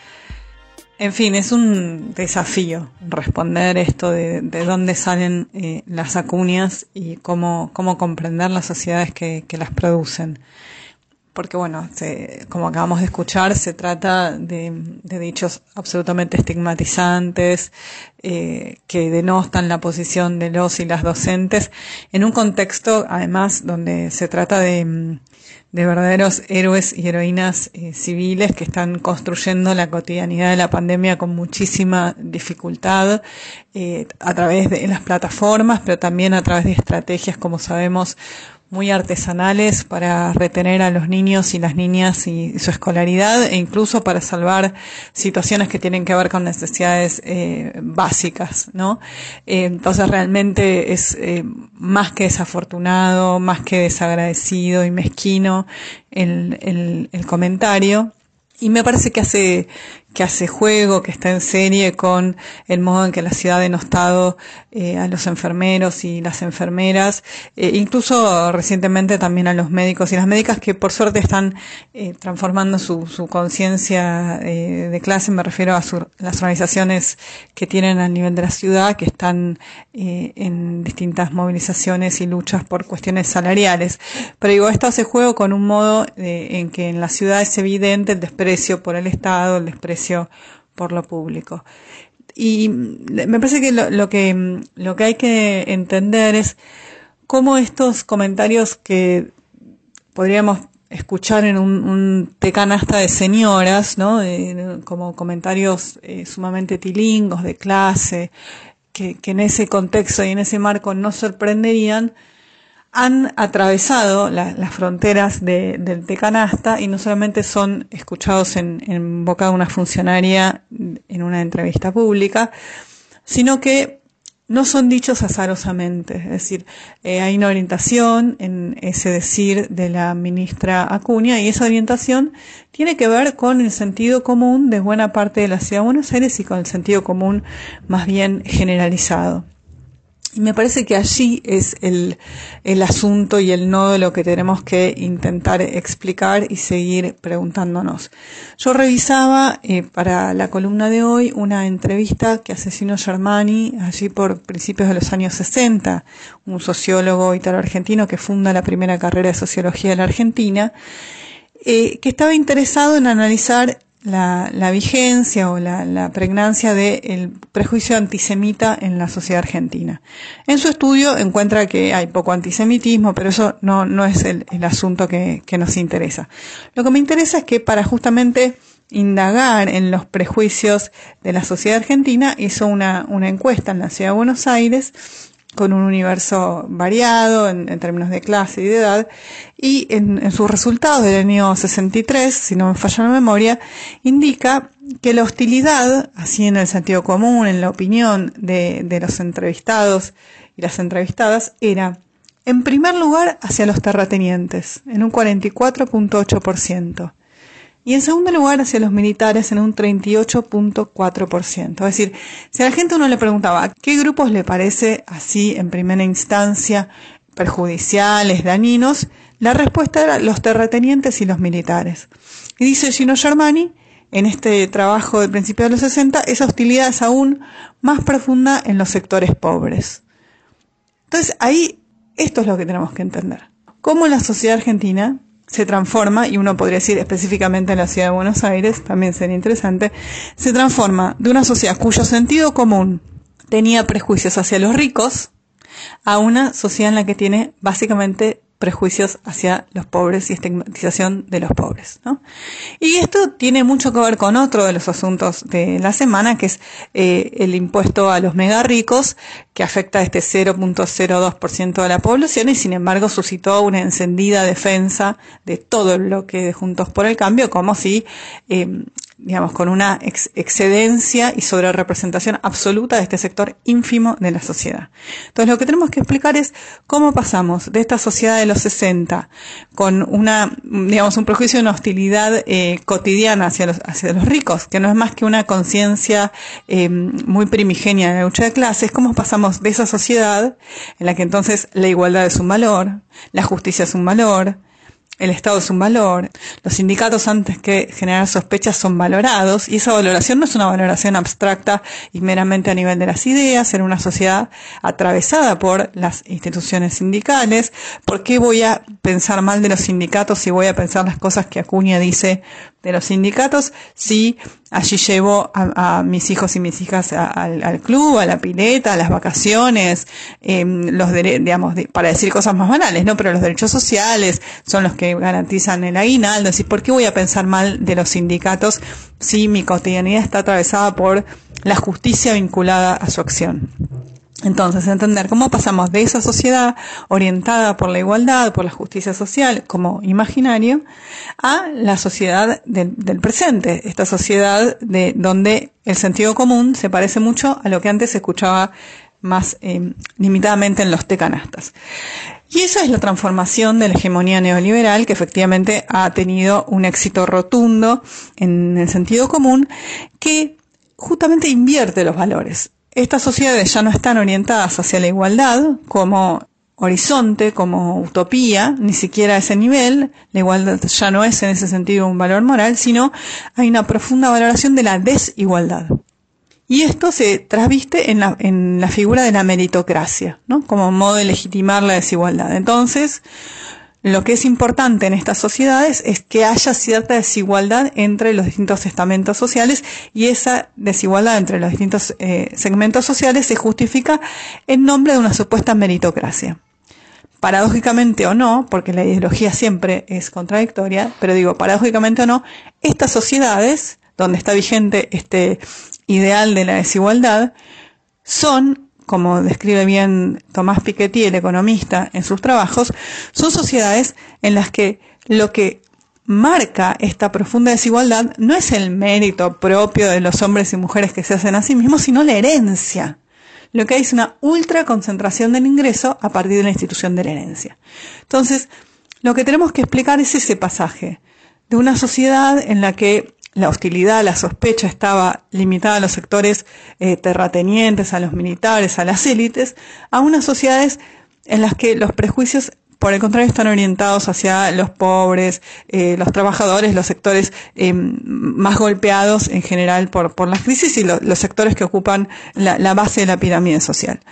En fin, es un desafío responder esto de dónde salen las Acuñas y cómo comprender las sociedades que las producen. Porque bueno, como acabamos de escuchar, se trata de dichos absolutamente estigmatizantes, que denostan la posición de los y las docentes, en un contexto además donde se trata de verdaderos héroes y heroínas civiles que están construyendo la cotidianidad de la pandemia con muchísima dificultad, a través de las plataformas, pero también a través de estrategias, como sabemos, muy artesanales para retener a los niños y las niñas y su escolaridad, e incluso para salvar situaciones que tienen que ver con necesidades básicas, ¿no? Entonces realmente es más que desafortunado, más que desagradecido y mezquino el comentario. Y me parece que hace juego, que está en serie con el modo en que la ciudad ha denostado a los enfermeros y las enfermeras, incluso recientemente también a los médicos y las médicas, que por suerte están transformando su conciencia de clase. Me refiero a las organizaciones que tienen a nivel de la ciudad, que están en distintas movilizaciones y luchas por cuestiones salariales. Pero digo, esto hace juego con un modo en que en la ciudad es evidente el desprecio por el Estado, el desprecio por lo público. Y me parece que lo que hay que entender es cómo estos comentarios que podríamos escuchar en un té canasta de señoras, ¿no? Como comentarios sumamente tilingos de clase, que en ese contexto y en ese marco no sorprenderían, han atravesado las fronteras del té canasta y no solamente son escuchados en boca de una funcionaria en una entrevista pública, sino que no son dichos azarosamente. Es decir, hay una orientación en ese decir de la ministra Acuña, y esa orientación tiene que ver con el sentido común de buena parte de la ciudad de Buenos Aires y con el sentido común más bien generalizado. Y me parece que allí es el asunto y el nodo de lo que tenemos que intentar explicar y seguir preguntándonos. Yo revisaba para la columna de hoy una entrevista que hace Gino Germani allí por principios de los años 60, un sociólogo italo-argentino que funda la primera carrera de sociología de la Argentina, que estaba interesado en analizar la vigencia o la pregnancia del prejuicio antisemita en la sociedad argentina. En su estudio encuentra que hay poco antisemitismo, pero eso no es el asunto que nos interesa. Lo que me interesa es que para justamente indagar en los prejuicios de la sociedad argentina hizo una encuesta en la ciudad de Buenos Aires con un universo variado en términos de clase y de edad, y en sus resultados del año 63, si no me falla la memoria, indica que la hostilidad, así en el sentido común, en la opinión de los entrevistados y las entrevistadas, era, en primer lugar, hacia los terratenientes, en un 44.8%. Y en segundo lugar hacia los militares en un 38.4%. Es decir, si a la gente uno le preguntaba qué grupos le parece así en primera instancia perjudiciales, dañinos, la respuesta era los terratenientes y los militares. Y dice Gino Germani, en este trabajo del principio de los 60, esa hostilidad es aún más profunda en los sectores pobres. Entonces ahí, esto es lo que tenemos que entender. cómo la sociedad argentina se transforma, y uno podría decir específicamente en la ciudad de Buenos Aires, también sería interesante, se transforma de una sociedad cuyo sentido común tenía prejuicios hacia los ricos a una sociedad en la que tiene básicamente prejuicios hacia los pobres y estigmatización de los pobres, ¿no? Y esto tiene mucho que ver con otro de los asuntos de la semana, que es el impuesto a los mega ricos, que afecta a este 0.02% de la población y sin embargo suscitó una encendida defensa de todo el bloque de Juntos por el Cambio, como si con una excedencia y sobrerepresentación absoluta de este sector ínfimo de la sociedad. Entonces lo que tenemos que explicar es cómo pasamos de esta sociedad de los 60 con un prejuicio y una hostilidad cotidiana hacia los ricos, que no es más que una conciencia muy primigenia de la lucha de clases, cómo pasamos de esa sociedad en la que entonces la igualdad es un valor, la justicia es un valor, el Estado es un valor, los sindicatos antes que generar sospechas son valorados, y esa valoración no es una valoración abstracta y meramente a nivel de las ideas, en una sociedad atravesada por las instituciones sindicales. ¿Por qué voy a pensar mal de los sindicatos si voy a pensar las cosas que Acuña dice de los sindicatos, si allí llevo a mis hijos y mis hijas al club, a la pileta, a las vacaciones, para decir cosas más banales, ¿no? Pero los derechos sociales son los que garantizan el aguinaldo. Es decir, ¿por qué voy a pensar mal de los sindicatos si mi cotidianidad está atravesada por la justicia vinculada a su acción? Entonces, entender cómo pasamos de esa sociedad orientada por la igualdad, por la justicia social como imaginario, a la sociedad del presente, esta sociedad donde el sentido común se parece mucho a lo que antes se escuchaba más limitadamente en los tecanastas. Y esa es la transformación de la hegemonía neoliberal, que efectivamente ha tenido un éxito rotundo en el sentido común, que justamente invierte los valores. Estas sociedades ya no están orientadas hacia la igualdad como horizonte, como utopía, ni siquiera a ese nivel. La igualdad ya no es en ese sentido un valor moral, sino hay una profunda valoración de la desigualdad. Y esto se trasviste en la figura de la meritocracia, ¿no? Como modo de legitimar la desigualdad. Entonces, lo que es importante en estas sociedades es que haya cierta desigualdad entre los distintos estamentos sociales, y esa desigualdad entre los distintos segmentos sociales se justifica en nombre de una supuesta meritocracia. Paradójicamente o no, porque la ideología siempre es contradictoria, pero digo, paradójicamente o no, estas sociedades, donde está vigente este ideal de la desigualdad, son, como describe bien Tomás Piketty, el economista, en sus trabajos, son sociedades en las que lo que marca esta profunda desigualdad no es el mérito propio de los hombres y mujeres que se hacen a sí mismos, sino la herencia. Lo que hay es una ultra concentración del ingreso a partir de la institución de la herencia. Entonces, lo que tenemos que explicar es ese pasaje de una sociedad en la que la hostilidad, la sospecha estaba limitada a los sectores terratenientes, a los militares, a las élites, a unas sociedades en las que los prejuicios, por el contrario, están orientados hacia los pobres, los trabajadores, los sectores más golpeados en general por las crisis, y los sectores que ocupan la base de la pirámide social.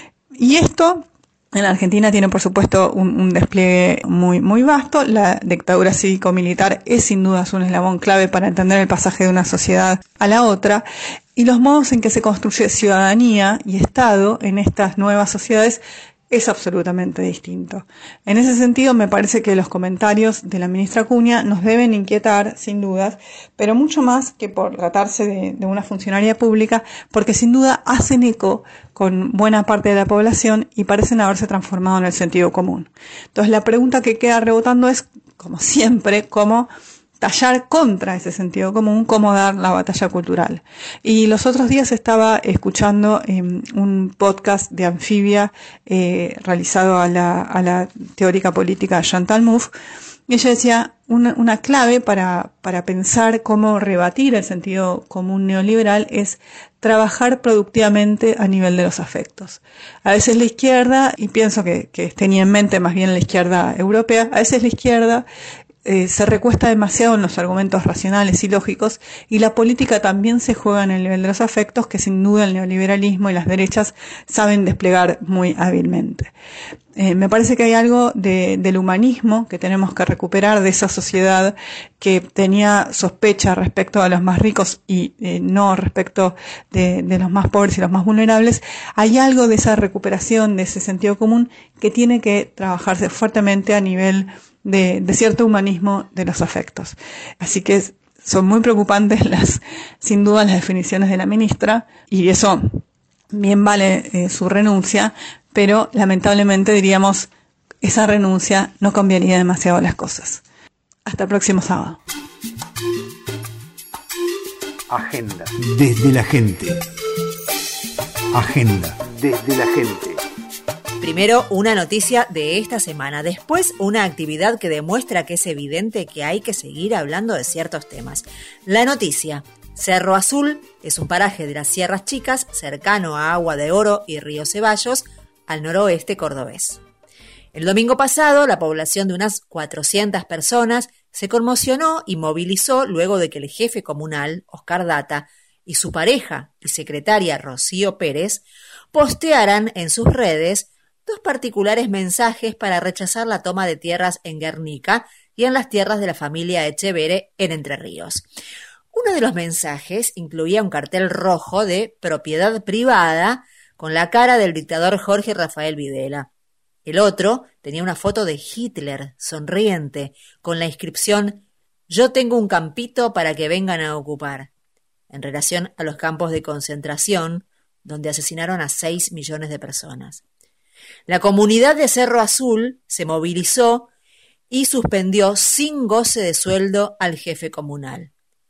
Y esto en la Argentina tiene, por supuesto, un despliegue muy vasto. La dictadura cívico-militar es sin duda un eslabón clave para entender el pasaje de una sociedad a la otra, y los modos en que se construye ciudadanía y Estado en estas nuevas sociedades es absolutamente distinto. En ese sentido, me parece que los comentarios de la ministra Acuña nos deben inquietar, sin dudas, pero mucho más que por tratarse de una funcionaria pública, porque sin duda hacen eco con buena parte de la población y parecen haberse transformado en el sentido común. Entonces, la pregunta que queda rebotando es, como siempre, cómo tallar contra ese sentido común, cómo dar la batalla cultural. Y los otros días estaba escuchando un podcast de Anfibia realizado a la teórica política Chantal Mouffe, y ella decía una clave para pensar cómo rebatir el sentido común neoliberal es trabajar productivamente a nivel de los afectos. A veces la izquierda, y pienso que tenía en mente más bien la izquierda europea, a veces la izquierda se recuesta demasiado en los argumentos racionales y lógicos, y la política también se juega en el nivel de los afectos, que sin duda el neoliberalismo y las derechas saben desplegar muy hábilmente. Me parece que hay algo del humanismo que tenemos que recuperar, de esa sociedad que tenía sospecha respecto a los más ricos y no respecto de los más pobres y los más vulnerables. Hay algo de esa recuperación, de ese sentido común, que tiene que trabajarse fuertemente a nivel de cierto humanismo de los afectos. Así que son muy preocupantes sin duda las definiciones de la ministra, y eso bien vale su renuncia, pero lamentablemente diríamos, esa renuncia no cambiaría demasiado las cosas. Hasta el próximo sábado. Agenda. Desde la gente. Agenda. Desde la gente. Primero, una noticia de esta semana. Después, una actividad que demuestra que es evidente que hay que seguir hablando de ciertos temas. La noticia: Cerro Azul es un paraje de las Sierras Chicas, cercano a Agua de Oro y Río Ceballos, al noroeste cordobés. El domingo pasado, la población de unas 400 personas se conmocionó y movilizó luego de que el jefe comunal, Oscar Data, y su pareja y secretaria, Rocío Pérez, postearan en sus redes 2 particulares mensajes para rechazar la toma de tierras en Guernica y en las tierras de la familia Echevere en Entre Ríos. Uno de los mensajes incluía un cartel rojo de propiedad privada con la cara del dictador Jorge Rafael Videla. El otro tenía una foto de Hitler, sonriente, con la inscripción «Yo tengo un campito para que vengan a ocupar», en relación a los campos de concentración, donde asesinaron a 6 millones de personas. La comunidad de Cerro Azul se movilizó y suspendió sin goce de sueldo al jefe comunal.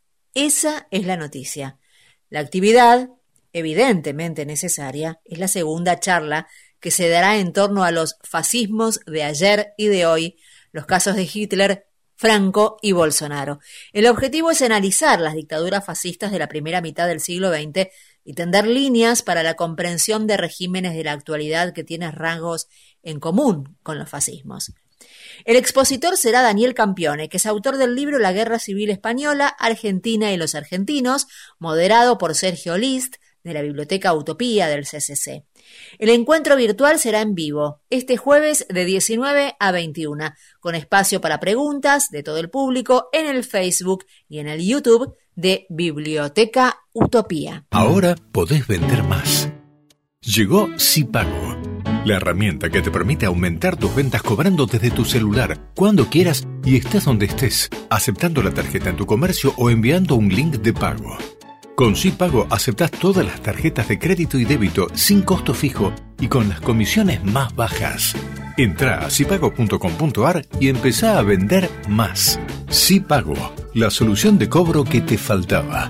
Esa es la noticia. La actividad, evidentemente necesaria, es la segunda charla que se dará en torno a los fascismos de ayer y de hoy, los casos de Hitler, Franco y Bolsonaro. El objetivo es analizar las dictaduras fascistas de la primera mitad del siglo XX y tender líneas para la comprensión de regímenes de la actualidad que tienen rasgos en común con los fascismos. El expositor será Daniel Campione, que es autor del libro La Guerra Civil Española, Argentina y los Argentinos, moderado por Sergio List, de la Biblioteca Utopía del CCC. El encuentro virtual será en vivo, este jueves de 19 a 21, con espacio para preguntas de todo el público en el Facebook y en el YouTube de Biblioteca Utopía. Ahora podés vender más. Llegó SiPago, la herramienta que te permite aumentar tus ventas cobrando desde tu celular, cuando quieras y estés donde estés, aceptando la tarjeta en tu comercio o enviando un link de pago. Con SiPago aceptás todas las tarjetas de crédito y débito sin costo fijo y con las comisiones más bajas. Entrá a sipago.com.ar y empezá a vender más. SiPago, la solución de cobro que te faltaba.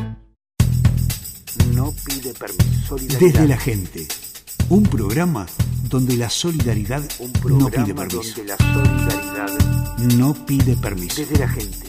No pide permiso. Desde la gente. Un programa donde la solidaridad no pide permiso. No pide permiso. Desde la gente.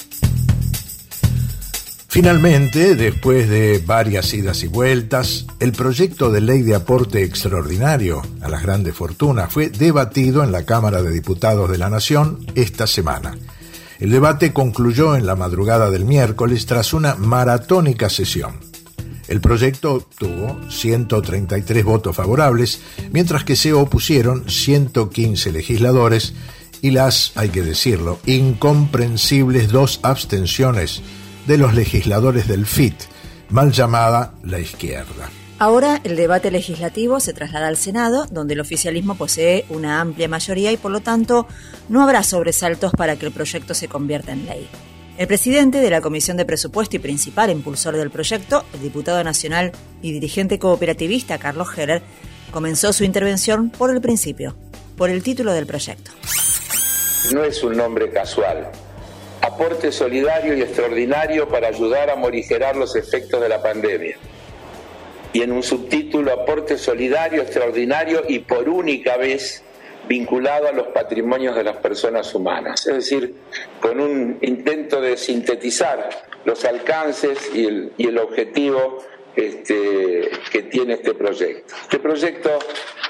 Finalmente, después de varias idas y vueltas, el proyecto de ley de aporte extraordinario a las grandes fortunas fue debatido en la Cámara de Diputados de la Nación esta semana. El debate concluyó en la madrugada del miércoles tras una maratónica sesión. El proyecto obtuvo 133 votos favorables, mientras que se opusieron 115 legisladores y las, hay que decirlo, incomprensibles 2 abstenciones de los legisladores del FIT, mal llamada la izquierda. Ahora el debate legislativo se traslada al Senado, donde el oficialismo posee una amplia mayoría y por lo tanto no habrá sobresaltos para que el proyecto se convierta en ley. El presidente de la Comisión de Presupuesto y principal impulsor del proyecto, el diputado nacional y dirigente cooperativista Carlos Heller, comenzó su intervención por el principio, por el título del proyecto. No es un nombre casual. Aporte solidario y extraordinario para ayudar a morigerar los efectos de la pandemia. Y en un subtítulo, aporte solidario, extraordinario y por única vez vinculado a los patrimonios de las personas humanas. Es decir, con un intento de sintetizar los alcances y el objetivo que tiene este proyecto. Este proyecto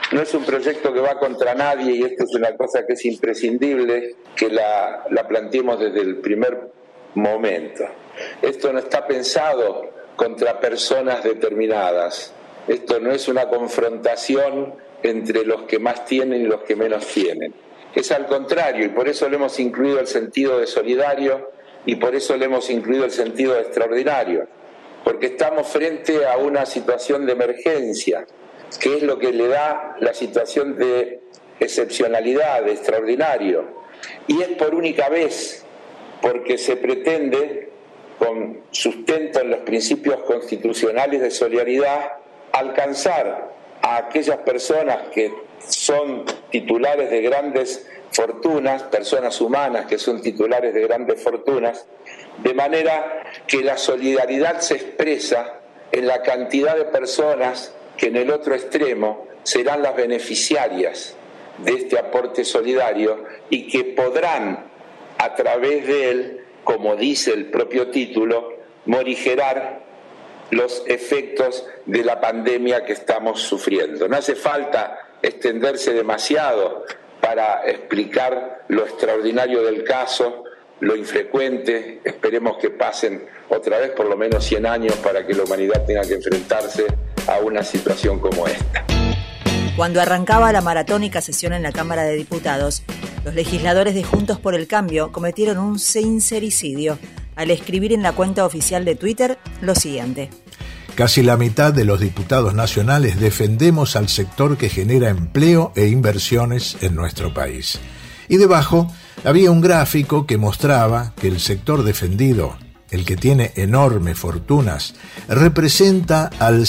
No es un proyecto que va contra nadie, y esto es una cosa que es imprescindible que la planteemos desde el primer momento. Esto no está pensado contra personas determinadas. Esto no es una confrontación entre los que más tienen y los que menos tienen. Es al contrario, y por eso le hemos incluido el sentido de solidario y por eso le hemos incluido el sentido de extraordinario, porque estamos frente a una situación de emergencia, que es lo que le da la situación de excepcionalidad, de extraordinario, y es por única vez, porque se pretende, con sustento en los principios constitucionales de solidaridad, alcanzar a aquellas personas que son titulares de grandes fortunas, personas humanas que son titulares de grandes fortunas, de manera que la solidaridad se expresa en la cantidad de personas que en el otro extremo serán las beneficiarias de este aporte solidario y que podrán, a través de él, como dice el propio título, morigerar los efectos de la pandemia que estamos sufriendo. No hace falta extenderse demasiado para explicar lo extraordinario del caso, lo infrecuente. Esperemos que pasen otra vez por lo menos 100 años para que la humanidad tenga que enfrentarse a una situación como esta. Cuando arrancaba la maratónica sesión en la Cámara de Diputados, los legisladores de Juntos por el Cambio cometieron un sincericidio al escribir en la cuenta oficial de Twitter lo siguiente: casi la mitad de los diputados nacionales defendemos al sector que genera empleo e inversiones en nuestro país. Y debajo había un gráfico que mostraba que el sector defendido, el que tiene enormes fortunas, representa al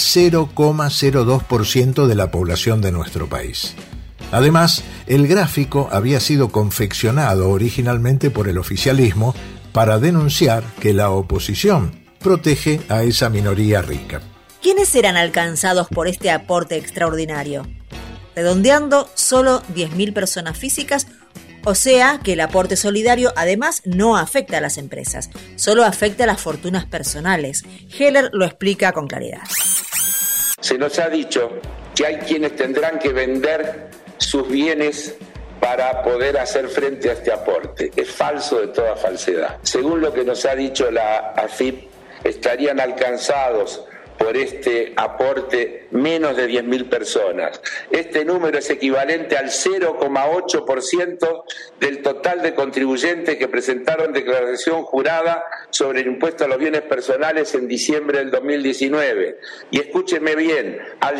0,02% de la población de nuestro país. Además, el gráfico había sido confeccionado originalmente por el oficialismo para denunciar que la oposición protege a esa minoría rica. ¿Quiénes serán alcanzados por este aporte extraordinario? Redondeando, solo 10.000 personas físicas, o sea que el aporte solidario además no afecta a las empresas, solo afecta a las fortunas personales. Heller lo explica con claridad. Se nos ha dicho que hay quienes tendrán que vender sus bienes para poder hacer frente a este aporte. Es falso de toda falsedad. Según lo que nos ha dicho la AFIP, estarían alcanzados por este aporte menos de 10.000 personas. Este número es equivalente al 0,8% del total de contribuyentes que presentaron declaración jurada sobre el impuesto a los bienes personales en diciembre del 2019. Y escúcheme bien, al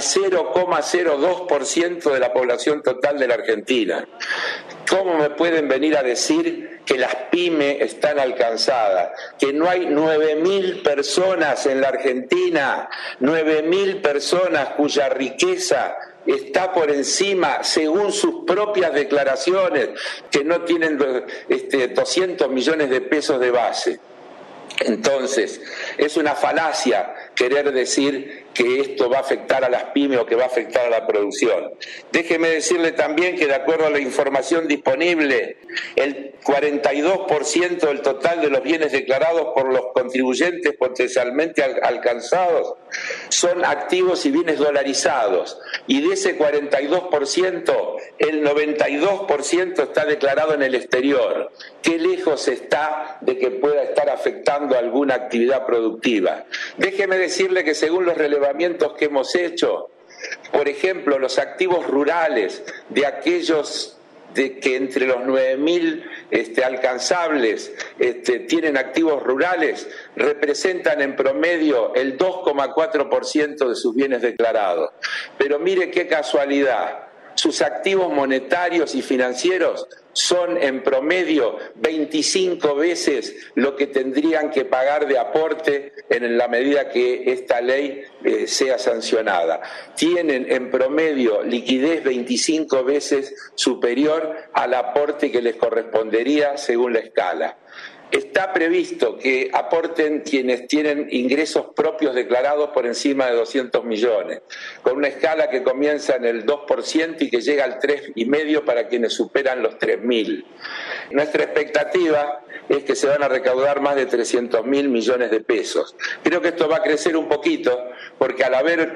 0,02% de la población total de la Argentina. ¿Cómo me pueden venir a decir que las pymes están alcanzadas? Que no hay 9.000 personas en la Argentina, 9.000 personas cuya riqueza está por encima, según sus propias declaraciones, que no tienen 200 millones de pesos de base. Entonces, es una falacia querer decir que esto va a afectar a las pymes o que va a afectar a la producción. Déjeme decirle también que de acuerdo a la información disponible, el 42% del total de los bienes declarados por los contribuyentes potencialmente alcanzados son activos y bienes dolarizados, y de ese 42%, el 92% está declarado en el exterior. ¿Qué lejos está de que pueda estar afectando alguna actividad productiva? Déjeme decirle que según los relevamientos que hemos hecho, por ejemplo, los activos rurales de aquellos que entre los 9.000 alcanzables tienen activos rurales, representan en promedio el 2,4% de sus bienes declarados. Pero mire qué casualidad, sus activos monetarios y financieros son en promedio 25 veces lo que tendrían que pagar de aporte en la medida que esta ley sea sancionada. Tienen en promedio liquidez 25 veces superior al aporte que les correspondería según la escala. Está previsto que aporten quienes tienen ingresos propios declarados por encima de 200 millones, con una escala que comienza en el 2% y que llega al 3,5% para quienes superan los 3.000. Nuestra expectativa es que se van a recaudar más de 300.000 millones de pesos. Creo que esto va a crecer un poquito, porque al haber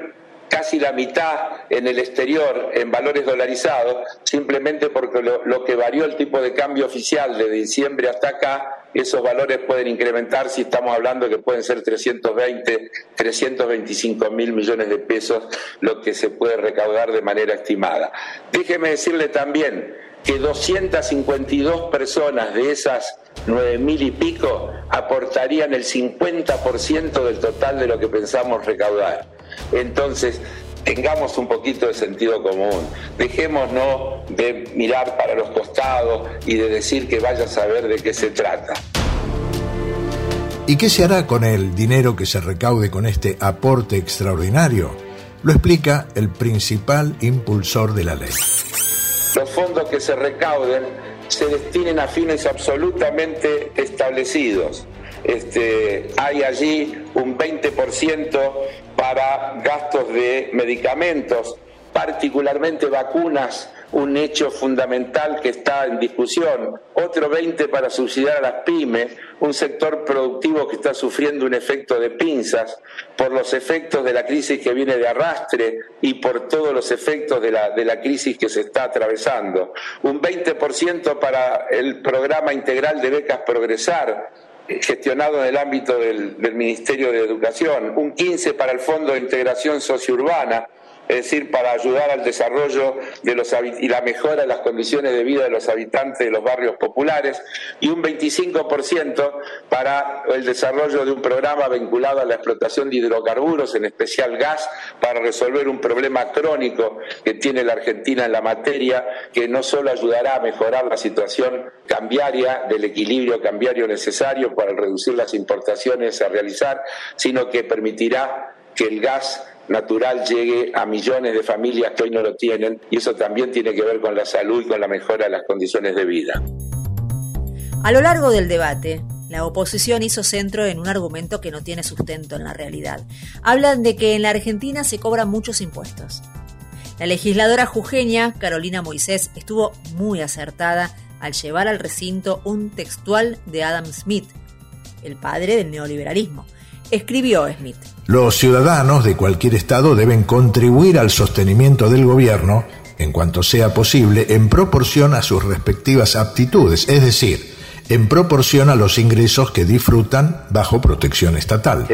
casi la mitad en el exterior en valores dolarizados, simplemente porque lo que varió el tipo de cambio oficial desde diciembre hasta acá, esos valores pueden incrementar si estamos hablando que pueden ser 325 mil millones de pesos lo que se puede recaudar de manera estimada. Déjeme decirle también que 252 personas de esas 9.000 y pico aportarían el 50% del total de lo que pensamos recaudar. Entonces, tengamos un poquito de sentido común, dejémonos de mirar para los costados y de decir que vaya a saber de qué se trata. ¿Y qué se hará con el dinero que se recaude con este aporte extraordinario? Lo explica el principal impulsor de la ley. Los fondos que se recauden se destinen a fines absolutamente establecidos. Hay allí un 20% para gastos de medicamentos, particularmente vacunas, un hecho fundamental que está en discusión, otro 20% para subsidiar a las pymes, un sector productivo que está sufriendo un efecto de pinzas por los efectos de la crisis que viene de arrastre y por todos los efectos de la crisis que se está atravesando, un 20% para el programa integral de becas Progresar, gestionado en el ámbito del Ministerio de Educación, un 15% para el Fondo de Integración Sociourbana, es decir, para ayudar al desarrollo y la mejora de las condiciones de vida de los habitantes de los barrios populares, y un 25% para el desarrollo de un programa vinculado a la explotación de hidrocarburos, en especial gas, para resolver un problema crónico que tiene la Argentina en la materia, que no solo ayudará a mejorar la situación cambiaria, del equilibrio cambiario necesario para reducir las importaciones a realizar, sino que permitirá que el gas natural llegue a millones de familias que hoy no lo tienen, y eso también tiene que ver con la salud y con la mejora de las condiciones de vida. A lo largo del debate, la oposición hizo centro en un argumento que no tiene sustento en la realidad. Hablan de que en la Argentina se cobran muchos impuestos. La legisladora jujeña Carolina Moisés estuvo muy acertada al llevar al recinto un textual de Adam Smith, el padre del neoliberalismo. Escribió Smith: los ciudadanos de cualquier estado deben contribuir al sostenimiento del gobierno, en cuanto sea posible, en proporción a sus respectivas aptitudes, es decir, en proporción a los ingresos que disfrutan bajo protección estatal.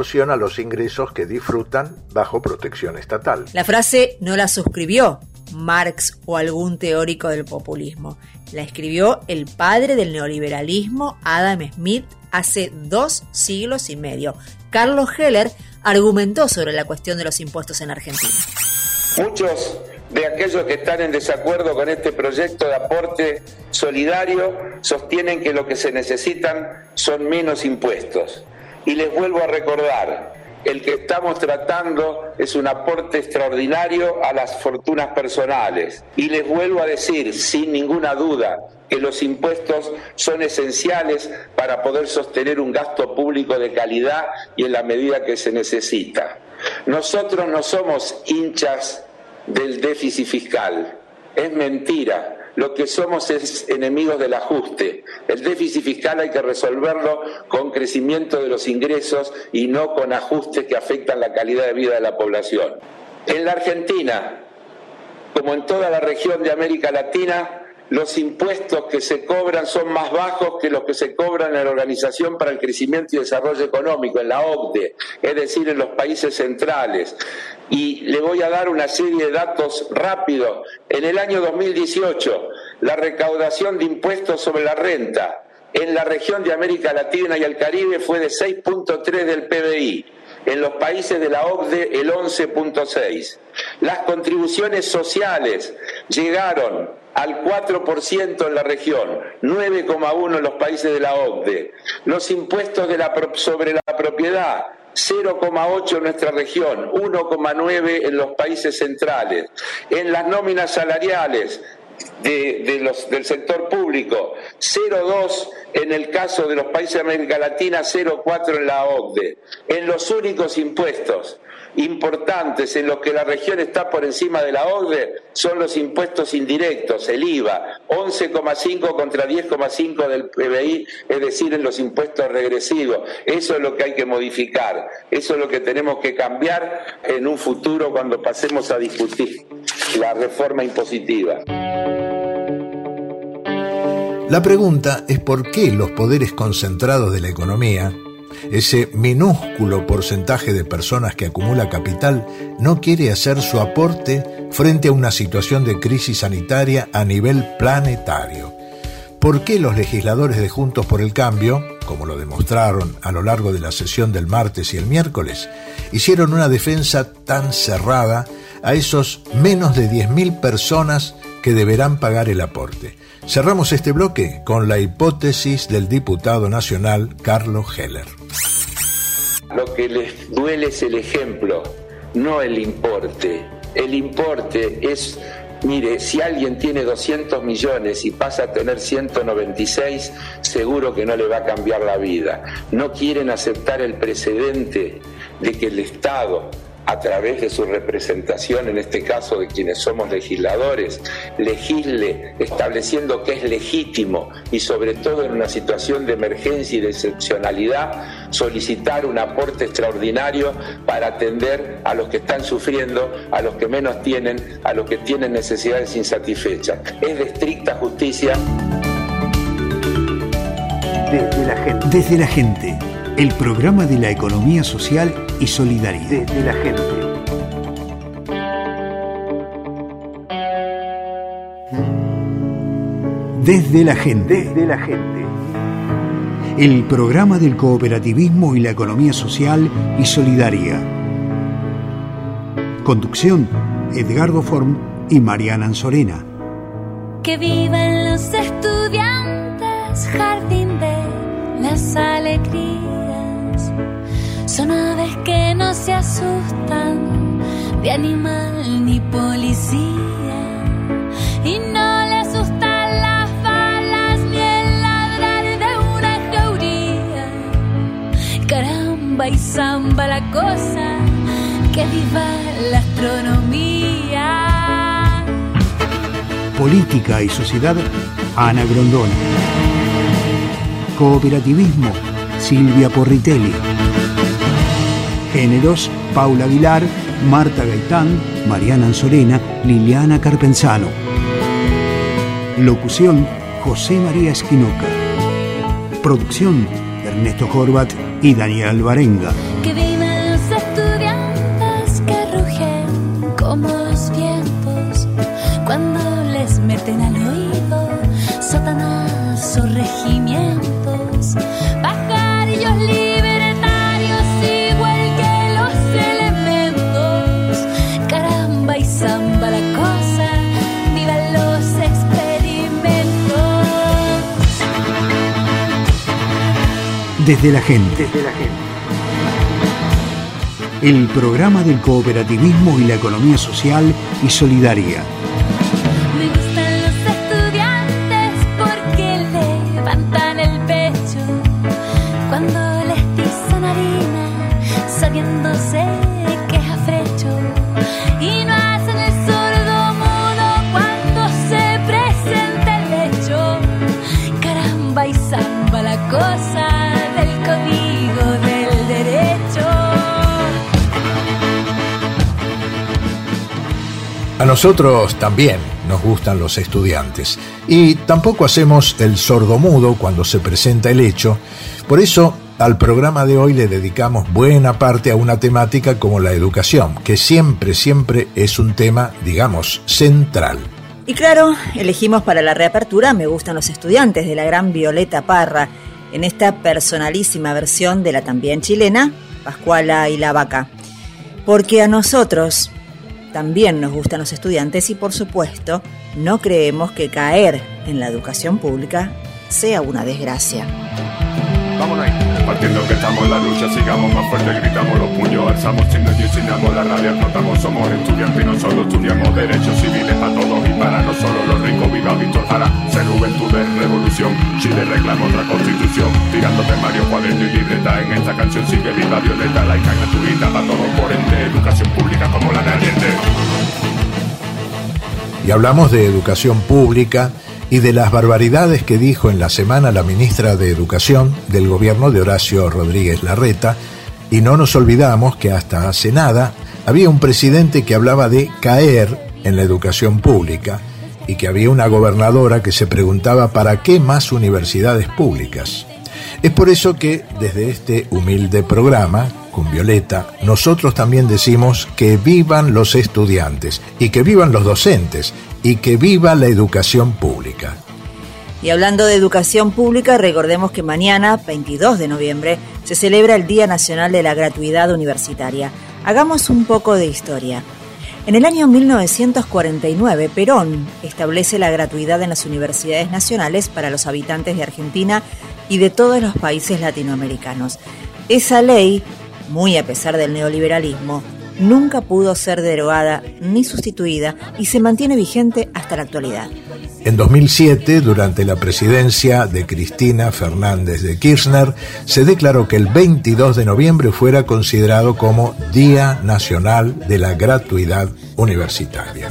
La frase no la suscribió Marx o algún teórico del populismo. La escribió el padre del neoliberalismo, Adam Smith, hace 2 siglos y medio. Carlos Heller argumentó sobre la cuestión de los impuestos en Argentina. Muchos de aquellos que están en desacuerdo con este proyecto de aporte solidario sostienen que lo que se necesitan son menos impuestos. Y les vuelvo a recordar, el que estamos tratando es un aporte extraordinario a las fortunas personales. Y les vuelvo a decir, sin ninguna duda, que los impuestos son esenciales para poder sostener un gasto público de calidad y en la medida que se necesita. Nosotros no somos hinchas del déficit fiscal, es mentira. Lo que somos es enemigos del ajuste. El déficit fiscal hay que resolverlo con crecimiento de los ingresos y no con ajustes que afectan la calidad de vida de la población. En la Argentina, como en toda la región de América Latina, los impuestos que se cobran son más bajos que los que se cobran en la Organización para el Crecimiento y Desarrollo Económico, en la OCDE, es decir, en los países centrales. Y le voy a dar una serie de datos rápidos. En el año 2018, la recaudación de impuestos sobre la renta en la región de América Latina y el Caribe fue de 6.3 del PBI. En los países de la OCDE, el 11.6. Las contribuciones sociales llegaron al 4% en la región, 9,1% en los países de la OCDE. Los impuestos sobre la propiedad, 0,8% en nuestra región, 1,9% en los países centrales. En las nóminas salariales, del sector público, 0,2 en el caso de los países de América Latina, 0,4 en la OCDE. En los únicos impuestos importantes en los que la región está por encima de la OCDE son los impuestos indirectos, el IVA, 11,5 contra 10,5 del PBI, es decir, en los impuestos regresivos. Eso es lo que hay que modificar, eso es lo que tenemos que cambiar en un futuro cuando pasemos a discutir la reforma impositiva. La pregunta es por qué los poderes concentrados de la economía, ese minúsculo porcentaje de personas que acumula capital, no quiere hacer su aporte frente a una situación de crisis sanitaria a nivel planetario. ¿Por qué los legisladores de Juntos por el Cambio, como lo demostraron a lo largo de la sesión del martes y el miércoles, hicieron una defensa tan cerrada a esos menos de 10.000 personas que deberán pagar el aporte? Cerramos este bloque con la hipótesis del diputado nacional Carlos Heller. Lo que les duele es el ejemplo, no el importe. El importe es, mire, si alguien tiene 200 millones y pasa a tener 196, seguro que no le va a cambiar la vida. No quieren aceptar el precedente de que el Estado, a través de su representación, en este caso de quienes somos legisladores, legisle estableciendo que es legítimo y sobre todo en una situación de emergencia y de excepcionalidad, solicitar un aporte extraordinario para atender a los que están sufriendo, a los que menos tienen, a los que tienen necesidades insatisfechas. Es de estricta justicia. Desde la gente. El programa de la economía social y solidaridad. Desde la gente. Desde la gente. Desde la gente. El programa del cooperativismo y la economía social y solidaria. Conducción: Edgardo Form y Mariana Anzorena. Que vivan los estudiantes, jardín de las alegrías. Son aves que no se asustan de animal ni policía, y no le asustan las balas ni el ladrar de una jauría. Caramba y zamba la cosa, que viva la astronomía. Política y sociedad, Ana Grondona. Cooperativismo, Silvia Porritelli. Géneros: Paula Aguilar, Marta Gaitán, Mariana Anzorena, Liliana Carpenzano. Locución: José María Esquinoca. Producción: Ernesto Horvat y Daniel Alvarenga. Que vivan los estudiantes que rugen como los vientos cuando les meten al oído Satanás o regimientos. Pajarillos libertarios igual que los elementos. Caramba y zamba la cosa, vivan los experimentos. Desde la gente. Desde la gente. El programa del cooperativismo y la economía social y solidaria. Me gustan los estudiantes porque levantan el pecho cuando les dicen harina, sabiéndose que es afrecho, y no hacen el sordo mudo cuando se presenta el hecho. Caramba y zamba la cosa del código del derecho. A nosotros también nos gustan los estudiantes y tampoco hacemos el sordomudo cuando se presenta el hecho. Por eso, al programa de hoy le dedicamos buena parte a una temática como la educación, que siempre es un tema, digamos, central. Y claro, elegimos para la reapertura Me gustan los estudiantes, de la gran Violeta Parra, en esta personalísima versión de la también chilena Pascuala y la Vaca. Porque a nosotros también nos gustan los estudiantes y, por supuesto, no creemos que caer en la educación pública sea una desgracia. Vámonos ahí. compartiendo que estamos en la lucha, sigamos más fuerte, gritamos los puños, alzamos signos y enseñamos la rabia, explotamos, somos estudiantes y no solo estudiamos derechos civiles para todos y para no solo los ricos. Viva Víctor Jara, ser juventud de revolución, Chile reclama otra constitución, tirando temario, cuaderno y libreta, en esta canción sigue viva Violeta, laica y gratuita para todos, por ende, educación pública como la de Allende. Y hablamos de educación pública y de las barbaridades que dijo en la semana la ministra de Educación del gobierno de Horacio Rodríguez Larreta, y no nos olvidamos que hasta hace nada había un presidente que hablaba de caer en la educación pública y que había una gobernadora que se preguntaba ¿para qué más universidades públicas? Es por eso que desde este humilde programa, con Violeta, nosotros también decimos que vivan los estudiantes y que vivan los docentes y que viva la educación pública. Y hablando de educación pública, recordemos que mañana, 22 de noviembre, se celebra el Día Nacional de la Gratuidad Universitaria. Hagamos un poco de historia. En el año 1949, Perón establece la gratuidad en las universidades nacionales para los habitantes de Argentina y de todos los países latinoamericanos. Esa ley, muy a pesar del neoliberalismo, nunca pudo ser derogada ni sustituida y se mantiene vigente hasta la actualidad. En 2007, durante la presidencia de Cristina Fernández de Kirchner, se declaró que el 22 de noviembre fuera considerado como Día Nacional de la Gratuidad Universitaria.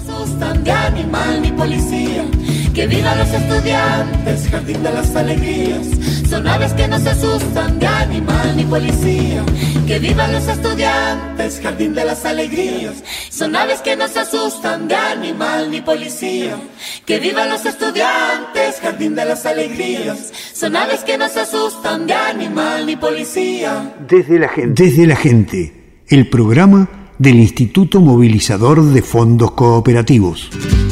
Que vivan los estudiantes, jardín de las alegrías. Son aves que no se asustan de animal ni policía. Que vivan los estudiantes, jardín de las alegrías. Son aves que no se asustan de animal ni policía. Que vivan los estudiantes, jardín de las alegrías. Son aves que no se asustan de animal ni policía. Desde la gente, el programa del Instituto Movilizador de Fondos Cooperativos.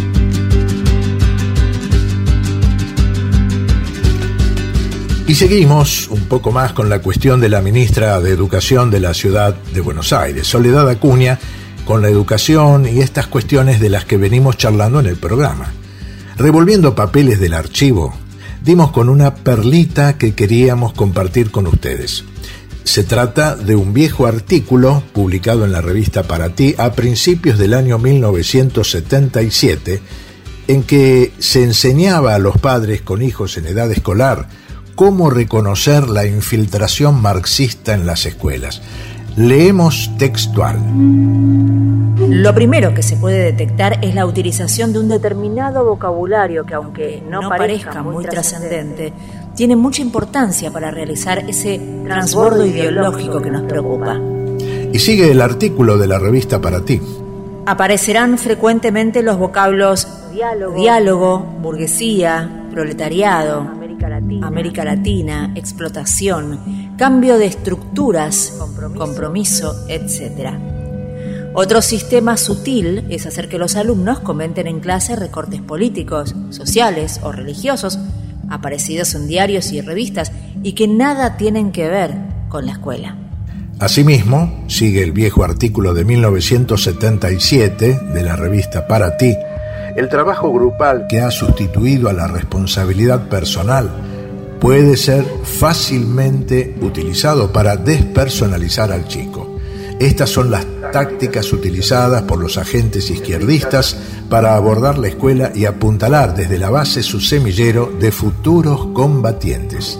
Y seguimos un poco más con la cuestión de la ministra de Educación de la Ciudad de Buenos Aires, Soledad Acuña, con la educación y estas cuestiones de las que venimos charlando en el programa. Revolviendo papeles del archivo, dimos con una perlita que queríamos compartir con ustedes. Se trata de un viejo artículo publicado en la revista Para Ti a principios del año 1977, en que se enseñaba a los padres con hijos en edad escolar cómo reconocer la infiltración marxista en las escuelas. Leemos textual. Lo primero que se puede detectar es la utilización de un determinado vocabulario que, aunque no parezca muy trascendente, tiene mucha importancia para realizar ese transbordo ideológico que nos preocupa. Y sigue el artículo de la revista Para Ti. Aparecerán frecuentemente los vocablos diálogo, burguesía, proletariado, América Latina, explotación, cambio de estructuras, compromiso, etc. Otro sistema sutil es hacer que los alumnos comenten en clase recortes políticos, sociales o religiosos, aparecidos en diarios y revistas y que nada tienen que ver con la escuela. Asimismo, sigue el viejo artículo de 1977 de la revista Para Ti. El trabajo grupal que ha sustituido a la responsabilidad personal puede ser fácilmente utilizado para despersonalizar al chico. Estas son las tácticas utilizadas por los agentes izquierdistas para abordar la escuela y apuntalar desde la base su semillero de futuros combatientes.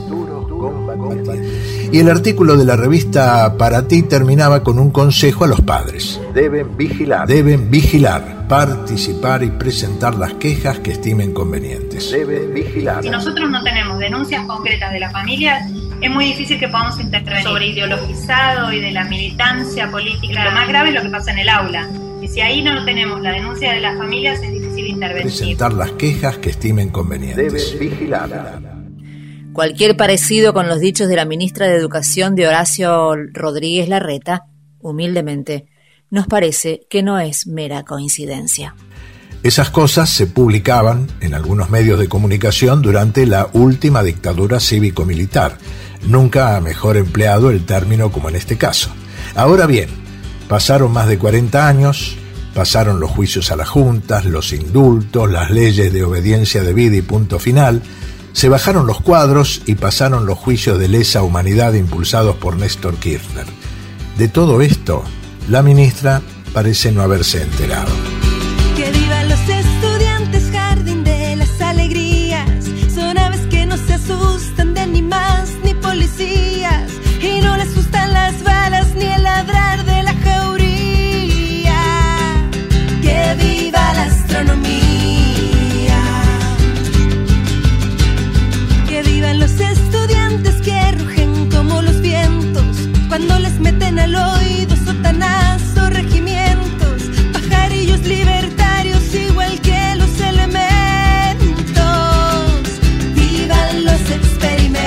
Y el artículo de la revista Para Ti terminaba con un consejo a los padres. Deben vigilar, participar y presentar las quejas que estimen convenientes. Deben vigilar. Si nosotros no tenemos denuncias concretas de las familias, es muy difícil que podamos intervenir sobre ideologizado y de la militancia política. Lo más grave es lo que pasa en el aula. Y si ahí no tenemos la denuncia de las familias, es difícil intervenir. Presentar las quejas que estimen convenientes. Deben vigilar. Cualquier parecido con los dichos de la ministra de Educación de Horacio Rodríguez Larreta, humildemente, nos parece que no es mera coincidencia. Esas cosas se publicaban en algunos medios de comunicación durante la última dictadura cívico-militar. Nunca ha mejor empleado el término como en este caso. Ahora bien, pasaron más de 40 años, pasaron los juicios a las juntas, los indultos, las leyes de obediencia debida y punto final. Se bajaron los cuadros y pasaron los juicios de lesa humanidad impulsados por Néstor Kirchner. De todo esto, la ministra parece no haberse enterado. Que vivan los estudiantes, jardín de las alegrías. Son aves que no se asustan de ni más ni policías. Y no les gustan las balas ni el ladrar de la jauría. Que viva la astronomía. Que vivan los estudiantes que rugen como los vientos cuando les meten al oído sotanas o regimientos. Pajarillos libertarios igual que los elementos. Vivan los experimentos.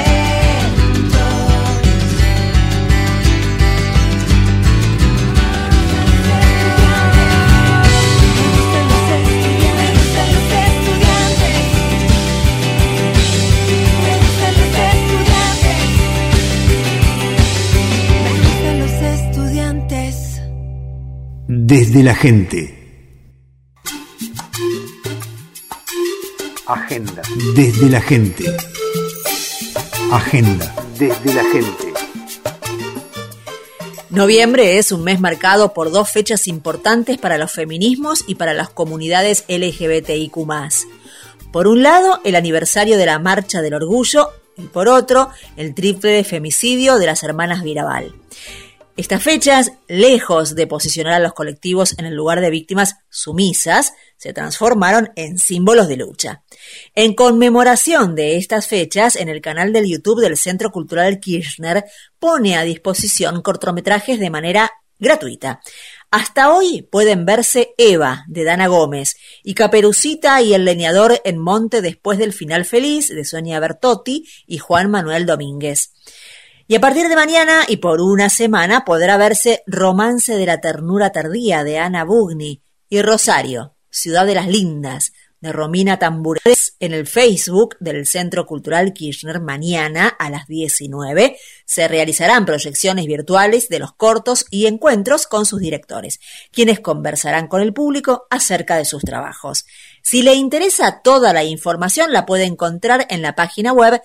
Desde la gente. Agenda. Desde la gente. Agenda. Desde la gente. Noviembre es un mes marcado por dos fechas importantes para los feminismos y para las comunidades LGBTIQ+. Por un lado, el aniversario de la Marcha del Orgullo y por otro, el triple femicidio de las hermanas Virabal. Estas fechas, lejos de posicionar a los colectivos en el lugar de víctimas sumisas, se transformaron en símbolos de lucha. En conmemoración de estas fechas, en el canal del YouTube del Centro Cultural Kirchner pone a disposición cortometrajes de manera gratuita. Hasta hoy pueden verse Eva, de Dana Gómez, y Caperucita y el leñador en Monte después del final feliz, de Sonia Bertotti y Juan Manuel Domínguez. Y a partir de mañana y por una semana podrá verse Romance de la ternura tardía, de Ana Bugni, y Rosario, Ciudad de las Lindas, de Romina Tamburés, en el Facebook del Centro Cultural Kirchner. Mañana a las 19 se realizarán proyecciones virtuales de los cortos y encuentros con sus directores, quienes conversarán con el público acerca de sus trabajos. Si le interesa toda la información la puede encontrar en la página web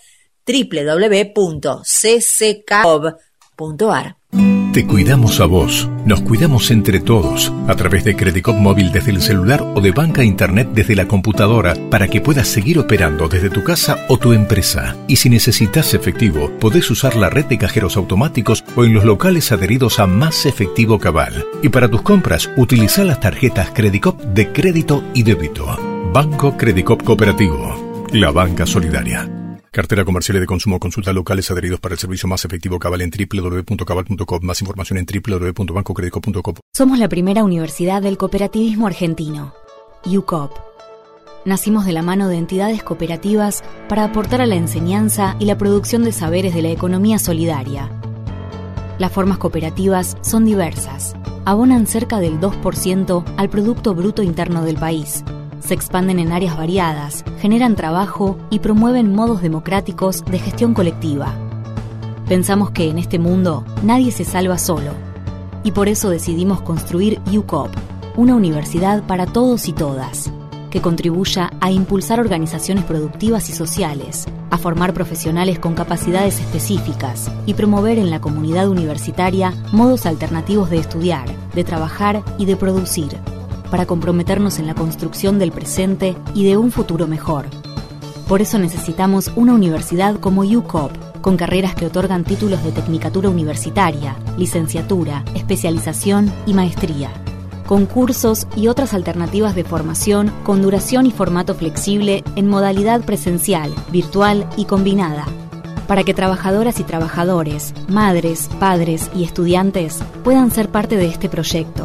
www.cccov.ar. Te cuidamos a vos, nos cuidamos entre todos, a través de Credicop Móvil desde el celular o de banca internet desde la computadora, para que puedas seguir operando desde tu casa o tu empresa. Y si necesitas efectivo, podés usar la red de cajeros automáticos o en los locales adheridos a Más Efectivo Cabal. Y para tus compras, utiliza las tarjetas Credicop de crédito y débito. Banco Credicop Cooperativo, la banca solidaria. Cartera comercial y de consumo. Consulta locales adheridos para el servicio Más Efectivo Cabal en www.cabal.com. Más información en www.bancocredico.com. Somos la primera universidad del cooperativismo argentino, UCOP. Nacimos de la mano de entidades cooperativas para aportar a la enseñanza y la producción de saberes de la economía solidaria. Las formas cooperativas son diversas. Abonan cerca del 2% al Producto Bruto Interno del país. Se expanden en áreas variadas, generan trabajo y promueven modos democráticos de gestión colectiva. Pensamos que en este mundo nadie se salva solo, y por eso decidimos construir UCOP, una universidad para todos y todas, que contribuya a impulsar organizaciones productivas y sociales, a formar profesionales con capacidades específicas y promover en la comunidad universitaria modos alternativos de estudiar, de trabajar y de producir, para comprometernos en la construcción del presente y de un futuro mejor. Por eso necesitamos una universidad como UCOP, con carreras que otorgan títulos de tecnicatura universitaria, licenciatura, especialización y maestría, con cursos y otras alternativas de formación con duración y formato flexible en modalidad presencial, virtual y combinada, para que trabajadoras y trabajadores, madres, padres y estudiantes puedan ser parte de este proyecto.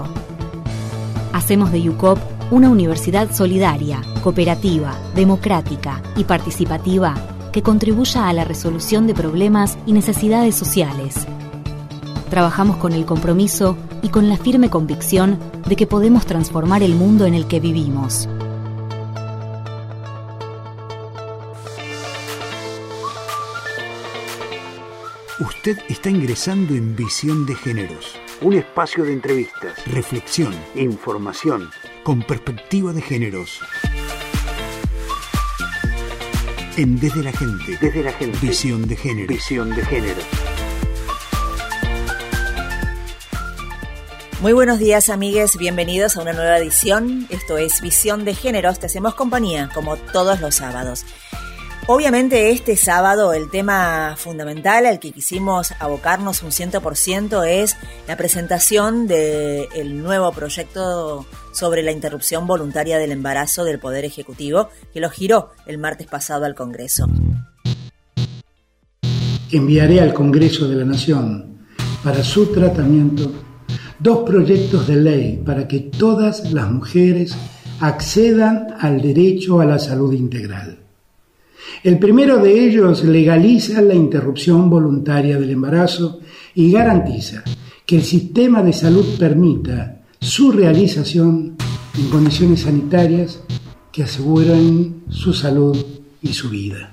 Hacemos de UCOP una universidad solidaria, cooperativa, democrática y participativa que contribuya a la resolución de problemas y necesidades sociales. Trabajamos con el compromiso y con la firme convicción de que podemos transformar el mundo en el que vivimos. Usted está ingresando en Visión de Géneros, un espacio de entrevistas, reflexión, información, con perspectiva de géneros. En Desde la Gente. Desde la Gente. Visión de género. Visión de género. Muy buenos días, amigues, bienvenidos a una nueva edición. Esto es Visión de Géneros, te hacemos compañía como todos los sábados. Obviamente este sábado el tema fundamental al que quisimos abocarnos un 100% es la presentación del nuevo proyecto sobre la interrupción voluntaria del embarazo del Poder Ejecutivo, que lo giró el martes pasado al Congreso. Enviaré al Congreso de la Nación para su tratamiento 2 proyectos de ley para que todas las mujeres accedan al derecho a la salud integral. El primero de ellos legaliza la interrupción voluntaria del embarazo y garantiza que el sistema de salud permita su realización en condiciones sanitarias que aseguran su salud y su vida.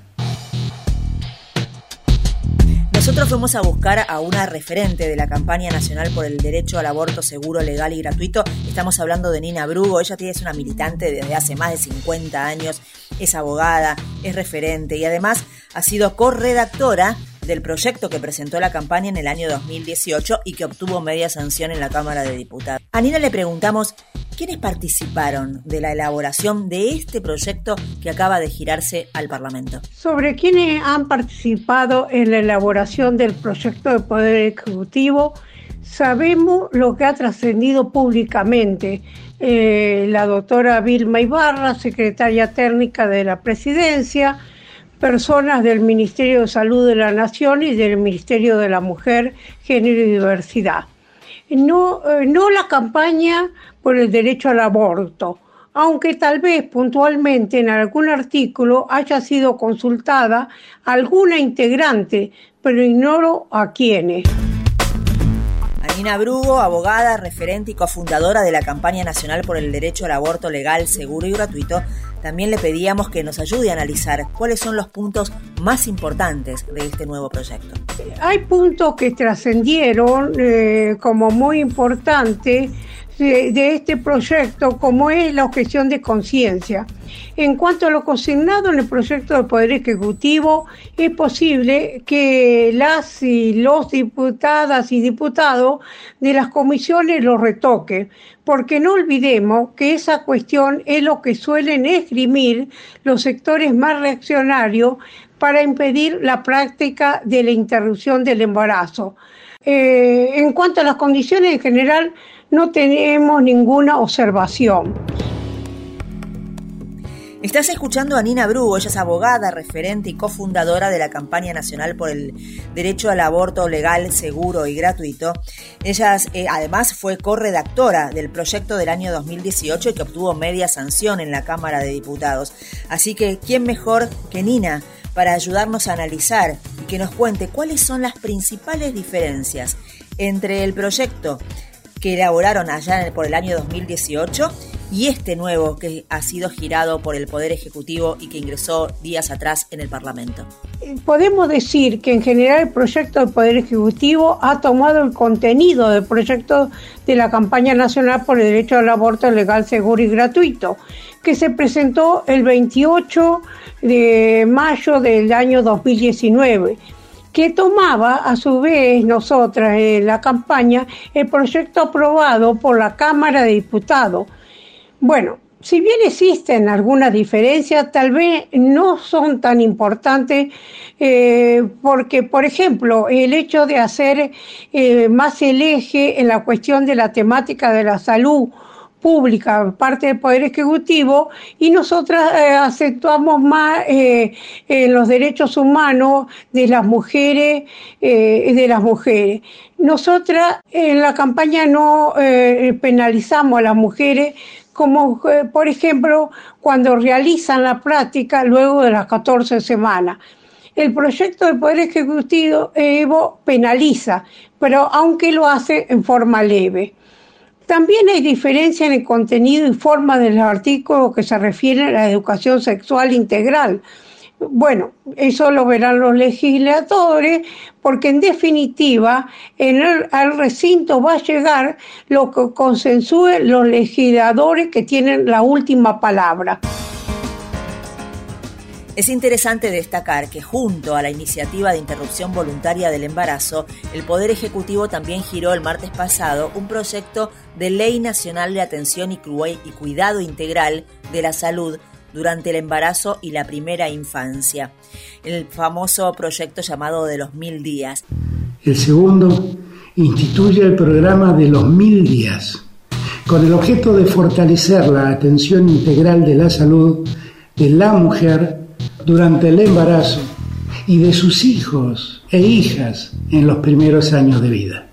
Nosotros fuimos a buscar a una referente de la campaña nacional por el derecho al aborto seguro, legal y gratuito. Estamos hablando de Nina Brugo. Ella es una militante desde hace más de 50 años, es abogada, es referente y además ha sido corredactora del proyecto que presentó la campaña en el año 2018 y que obtuvo media sanción en la Cámara de Diputados. A Nina le preguntamos quiénes participaron de la elaboración de este proyecto que acaba de girarse al Parlamento. Sobre quiénes han participado en la elaboración del proyecto de Poder Ejecutivo, sabemos lo que ha trascendido públicamente. La doctora Vilma Ibarra, secretaria técnica de la Presidencia, personas del Ministerio de Salud de la Nación y del Ministerio de la Mujer, Género y Diversidad. No la campaña por el derecho al aborto, aunque tal vez puntualmente en algún artículo haya sido consultada alguna integrante, pero ignoro a quiénes. Nina Brugo, abogada, referente y cofundadora de la campaña nacional por el derecho al aborto legal, seguro y gratuito, también le pedíamos que nos ayude a analizar cuáles son los puntos más importantes de este nuevo proyecto. Hay puntos que trascendieron como muy importantes de este proyecto, como es la objeción de conciencia. En cuanto a lo consignado en el proyecto del Poder Ejecutivo, es posible que las y los diputadas y diputados de las comisiones lo retoquen, porque no olvidemos que esa cuestión es lo que suelen esgrimir los sectores más reaccionarios para impedir la práctica de la interrupción del embarazo. En cuanto a las condiciones en general, no tenemos ninguna observación. Estás escuchando a Nina Brugo, ella es abogada, referente y cofundadora de la campaña nacional por el derecho al aborto legal, seguro y gratuito. Ella además fue corredactora del proyecto del año 2018 y que obtuvo media sanción en la Cámara de Diputados. Así que, ¿quién mejor que Nina para ayudarnos a analizar y que nos cuente cuáles son las principales diferencias entre el proyecto que elaboraron allá por el año 2018 y este nuevo que ha sido girado por el Poder Ejecutivo y que ingresó días atrás en el Parlamento? Podemos decir que en general el proyecto del Poder Ejecutivo ha tomado el contenido del proyecto de la campaña nacional por el derecho al aborto legal, seguro y gratuito, que se presentó el 28 de mayo del año 2019. Que tomaba a su vez nosotras en la campaña el proyecto aprobado por la Cámara de Diputados. Bueno, si bien existen algunas diferencias, tal vez no son tan importantes porque, por ejemplo, el hecho de hacer más el eje en la cuestión de la temática de la salud pública, parte del Poder Ejecutivo, y nosotras acentuamos más en los derechos humanos de las mujeres, Nosotras en la campaña no penalizamos a las mujeres, como por ejemplo cuando realizan la práctica luego de las 14 semanas. El proyecto del Poder Ejecutivo penaliza, pero aunque lo hace en forma leve. También hay diferencia en el contenido y forma de los artículos que se refieren a la educación sexual integral. Bueno, eso lo verán los legisladores, porque en definitiva al recinto va a llegar lo que consensúen los legisladores que tienen la última palabra. Es interesante destacar que junto a la iniciativa de interrupción voluntaria del embarazo, el Poder Ejecutivo también giró el martes pasado un proyecto de Ley Nacional de Atención y Cuidado Integral de la Salud durante el embarazo y la primera infancia, el famoso proyecto llamado de los 1000 días. El segundo instituye el programa de los 1000 días, con el objeto de fortalecer la atención integral de la salud de la mujer durante el embarazo y de sus hijos e hijas en los primeros años de vida.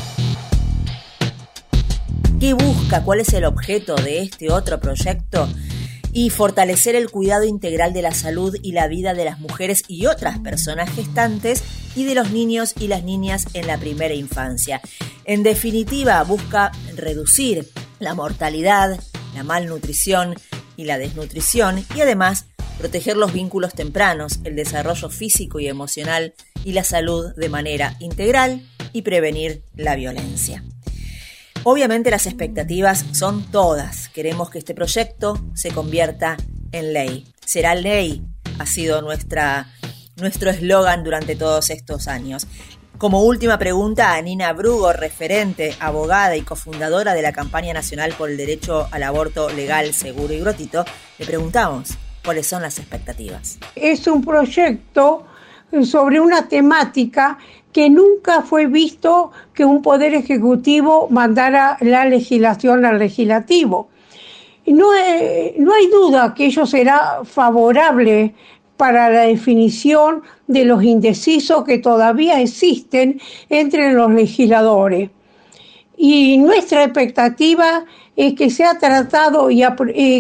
¿Qué busca? ¿Cuál es el objeto de este otro proyecto? Y fortalecer el cuidado integral de la salud y la vida de las mujeres y otras personas gestantes y de los niños y las niñas en la primera infancia. En definitiva, busca reducir la mortalidad, la malnutrición y la desnutrición y además proteger los vínculos tempranos, el desarrollo físico y emocional y la salud de manera integral y prevenir la violencia. Obviamente las expectativas son todas. Queremos que este proyecto se convierta en ley. Será ley, ha sido nuestro eslogan durante todos estos años. Como última pregunta, a Nina Brugo, referente, abogada y cofundadora de la Campaña Nacional por el Derecho al Aborto Legal, Seguro y Gratuito, le preguntamos cuáles son las expectativas. Es un proyecto sobre una temática que nunca fue visto que un poder ejecutivo mandara la legislación al legislativo. No hay duda que ello será favorable para la definición de los indecisos que todavía existen entre los legisladores. Y nuestra expectativa es que sea tratado y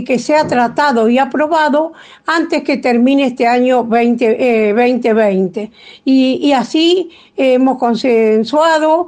aprobado antes que termine este año 2020. Y así hemos consensuado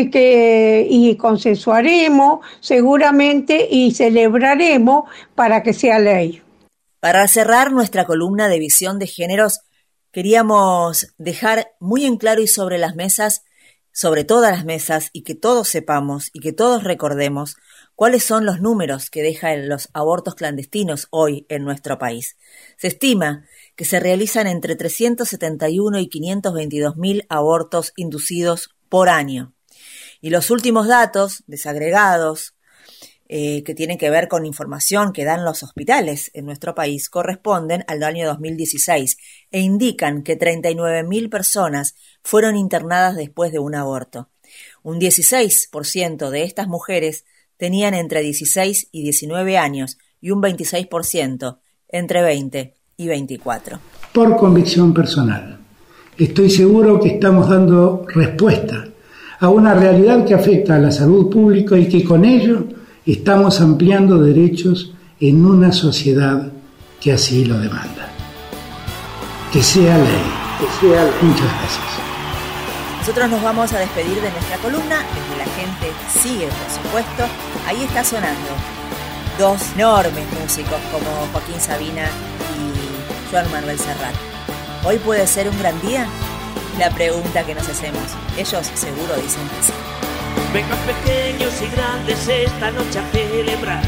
y consensuaremos seguramente y celebraremos para que sea ley. Para cerrar nuestra columna de visión de géneros, queríamos dejar muy en claro y sobre las mesas, sobre todas las mesas, y que todos sepamos y que todos recordemos cuáles son los números que dejan los abortos clandestinos hoy en nuestro país. Se estima que se realizan entre 371 y 522.000 abortos inducidos por año. Y los últimos datos desagregados que tienen que ver con información que dan los hospitales en nuestro país corresponden al año 2016 e indican que 39.000 personas fueron internadas después de un aborto. Un 16% de estas mujeres tenían entre 16 y 19 años y un 26% entre 20 y 24. Por convicción personal, estoy seguro que estamos dando respuesta a una realidad que afecta a la salud pública y que con ello estamos ampliando derechos en una sociedad que así lo demanda. Que sea ley. Muchas gracias. Nosotros nos vamos a despedir de nuestra columna, desde la gente sigue, por supuesto. Ahí está sonando dos enormes músicos como Joaquín Sabina y Joan Manuel Serrat. ¿Hoy puede ser un gran día? La pregunta que nos hacemos. Ellos seguro dicen que sí. Vengan pequeños y grandes esta noche a celebrar,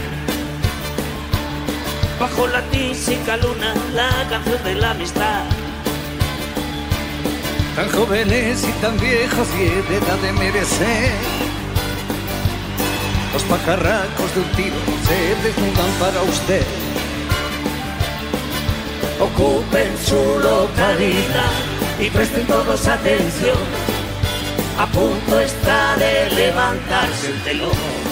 bajo la tísica luna, la canción de la amistad. Tan jóvenes y tan viejos y de edad de merecer, los pajarracos de un tiro se desnudan para usted. Ocupen su localidad y presten todos atención. A punto está de levantarse el telón.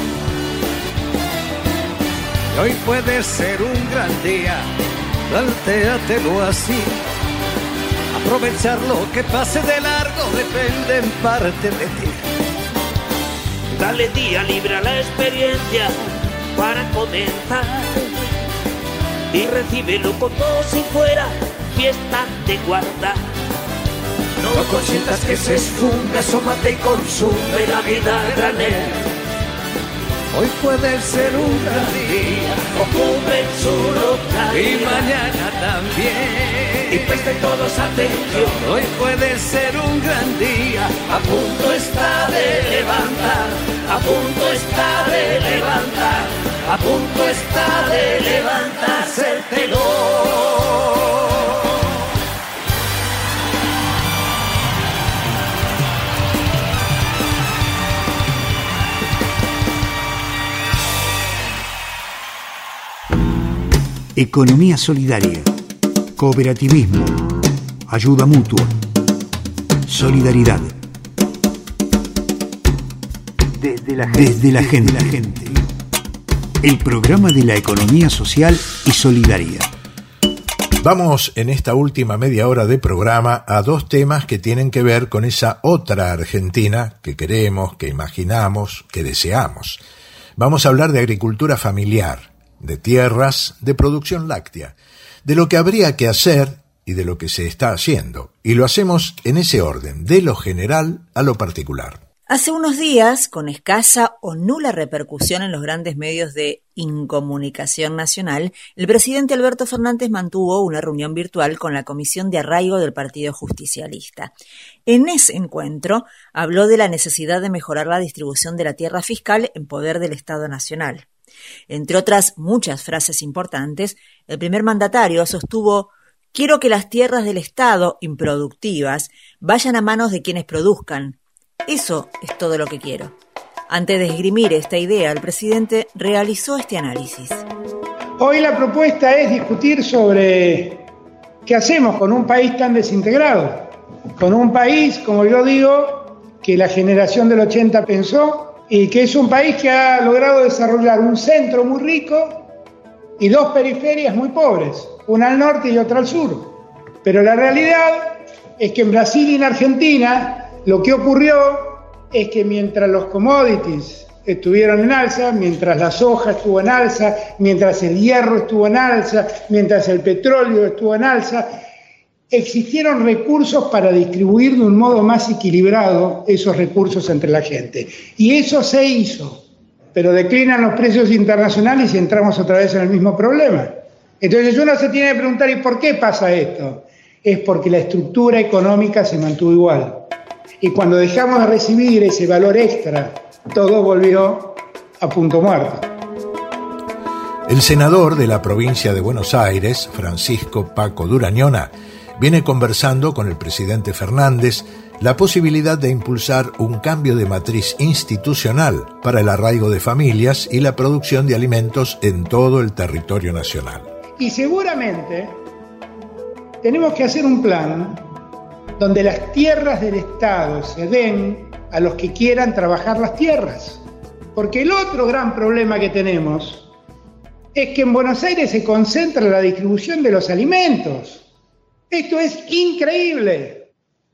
Hoy puede ser un gran día, plantéatelo así. Aprovechar lo que pase de largo depende en parte de ti. Dale día libre a la experiencia para comenzar y recíbelo como si fuera fiesta de guardar. No consientas que se esfunde, asómate y consume la vida a granel. Hoy puede ser un gran día, ocupen su localidad y mañana también. Y presten todos atención. Hoy puede ser un gran día, a punto está de levantar, a punto está de levantar, a punto está de levantarse el telón. Economía solidaria, cooperativismo, ayuda mutua, solidaridad. Desde la gente. El programa de la economía social y solidaria. Vamos en esta última media hora de programa a dos temas que tienen que ver con esa otra Argentina que queremos, que imaginamos, que deseamos. Vamos a hablar de agricultura familiar, de tierras, de producción láctea, de lo que habría que hacer y de lo que se está haciendo. Y lo hacemos en ese orden, de lo general a lo particular. Hace unos días, con escasa o nula repercusión en los grandes medios de incomunicación nacional, el presidente Alberto Fernández mantuvo una reunión virtual con la Comisión de Arraigo del Partido Justicialista. En ese encuentro habló de la necesidad de mejorar la distribución de la tierra fiscal en poder del Estado Nacional. Entre otras muchas frases importantes, el primer mandatario sostuvo: «Quiero que las tierras del Estado, improductivas, vayan a manos de quienes produzcan. Eso es todo lo que quiero». Antes de esgrimir esta idea, el presidente realizó este análisis. Hoy la propuesta es discutir sobre qué hacemos con un país tan desintegrado, con un país, como yo digo, que la generación del 80 pensó, y que es un país que ha logrado desarrollar un centro muy rico y dos periferias muy pobres, una al norte y otra al sur. Pero la realidad es que en Brasil y en Argentina lo que ocurrió es que mientras los commodities estuvieron en alza, mientras la soja estuvo en alza, mientras el hierro estuvo en alza, mientras el petróleo estuvo en alza, existieron recursos para distribuir de un modo más equilibrado esos recursos entre la gente. Y eso se hizo, pero declinan los precios internacionales y entramos otra vez en el mismo problema. Entonces uno se tiene que preguntar, ¿y por qué pasa esto? Es porque la estructura económica se mantuvo igual. Y cuando dejamos de recibir ese valor extra, todo volvió a punto muerto. El senador de la provincia de Buenos Aires, Francisco Paco Durañona, viene conversando con el presidente Fernández la posibilidad de impulsar un cambio de matriz institucional para el arraigo de familias y la producción de alimentos en todo el territorio nacional. Y seguramente tenemos que hacer un plan donde las tierras del Estado se den a los que quieran trabajar las tierras. Porque el otro gran problema que tenemos es que en Buenos Aires se concentra la distribución de los alimentos. Esto es increíble.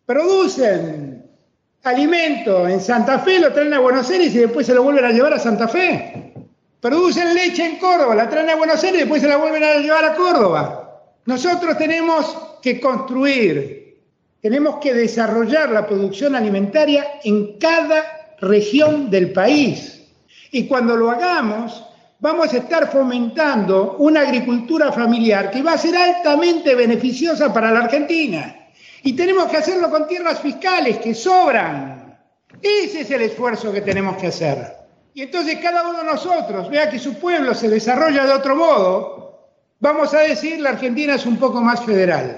Producen alimento en Santa Fe, lo traen a Buenos Aires y después se lo vuelven a llevar a Santa Fe. Producen leche en Córdoba, la traen a Buenos Aires y después se la vuelven a llevar a Córdoba. Nosotros tenemos que construir, tenemos que desarrollar la producción alimentaria en cada región del país. Y cuando lo hagamos, vamos a estar fomentando una agricultura familiar que va a ser altamente beneficiosa para la Argentina. Y tenemos que hacerlo con tierras fiscales que sobran. Ese es el esfuerzo que tenemos que hacer. Y entonces cada uno de nosotros vea que su pueblo se desarrolla de otro modo, vamos a decir la Argentina es un poco más federal.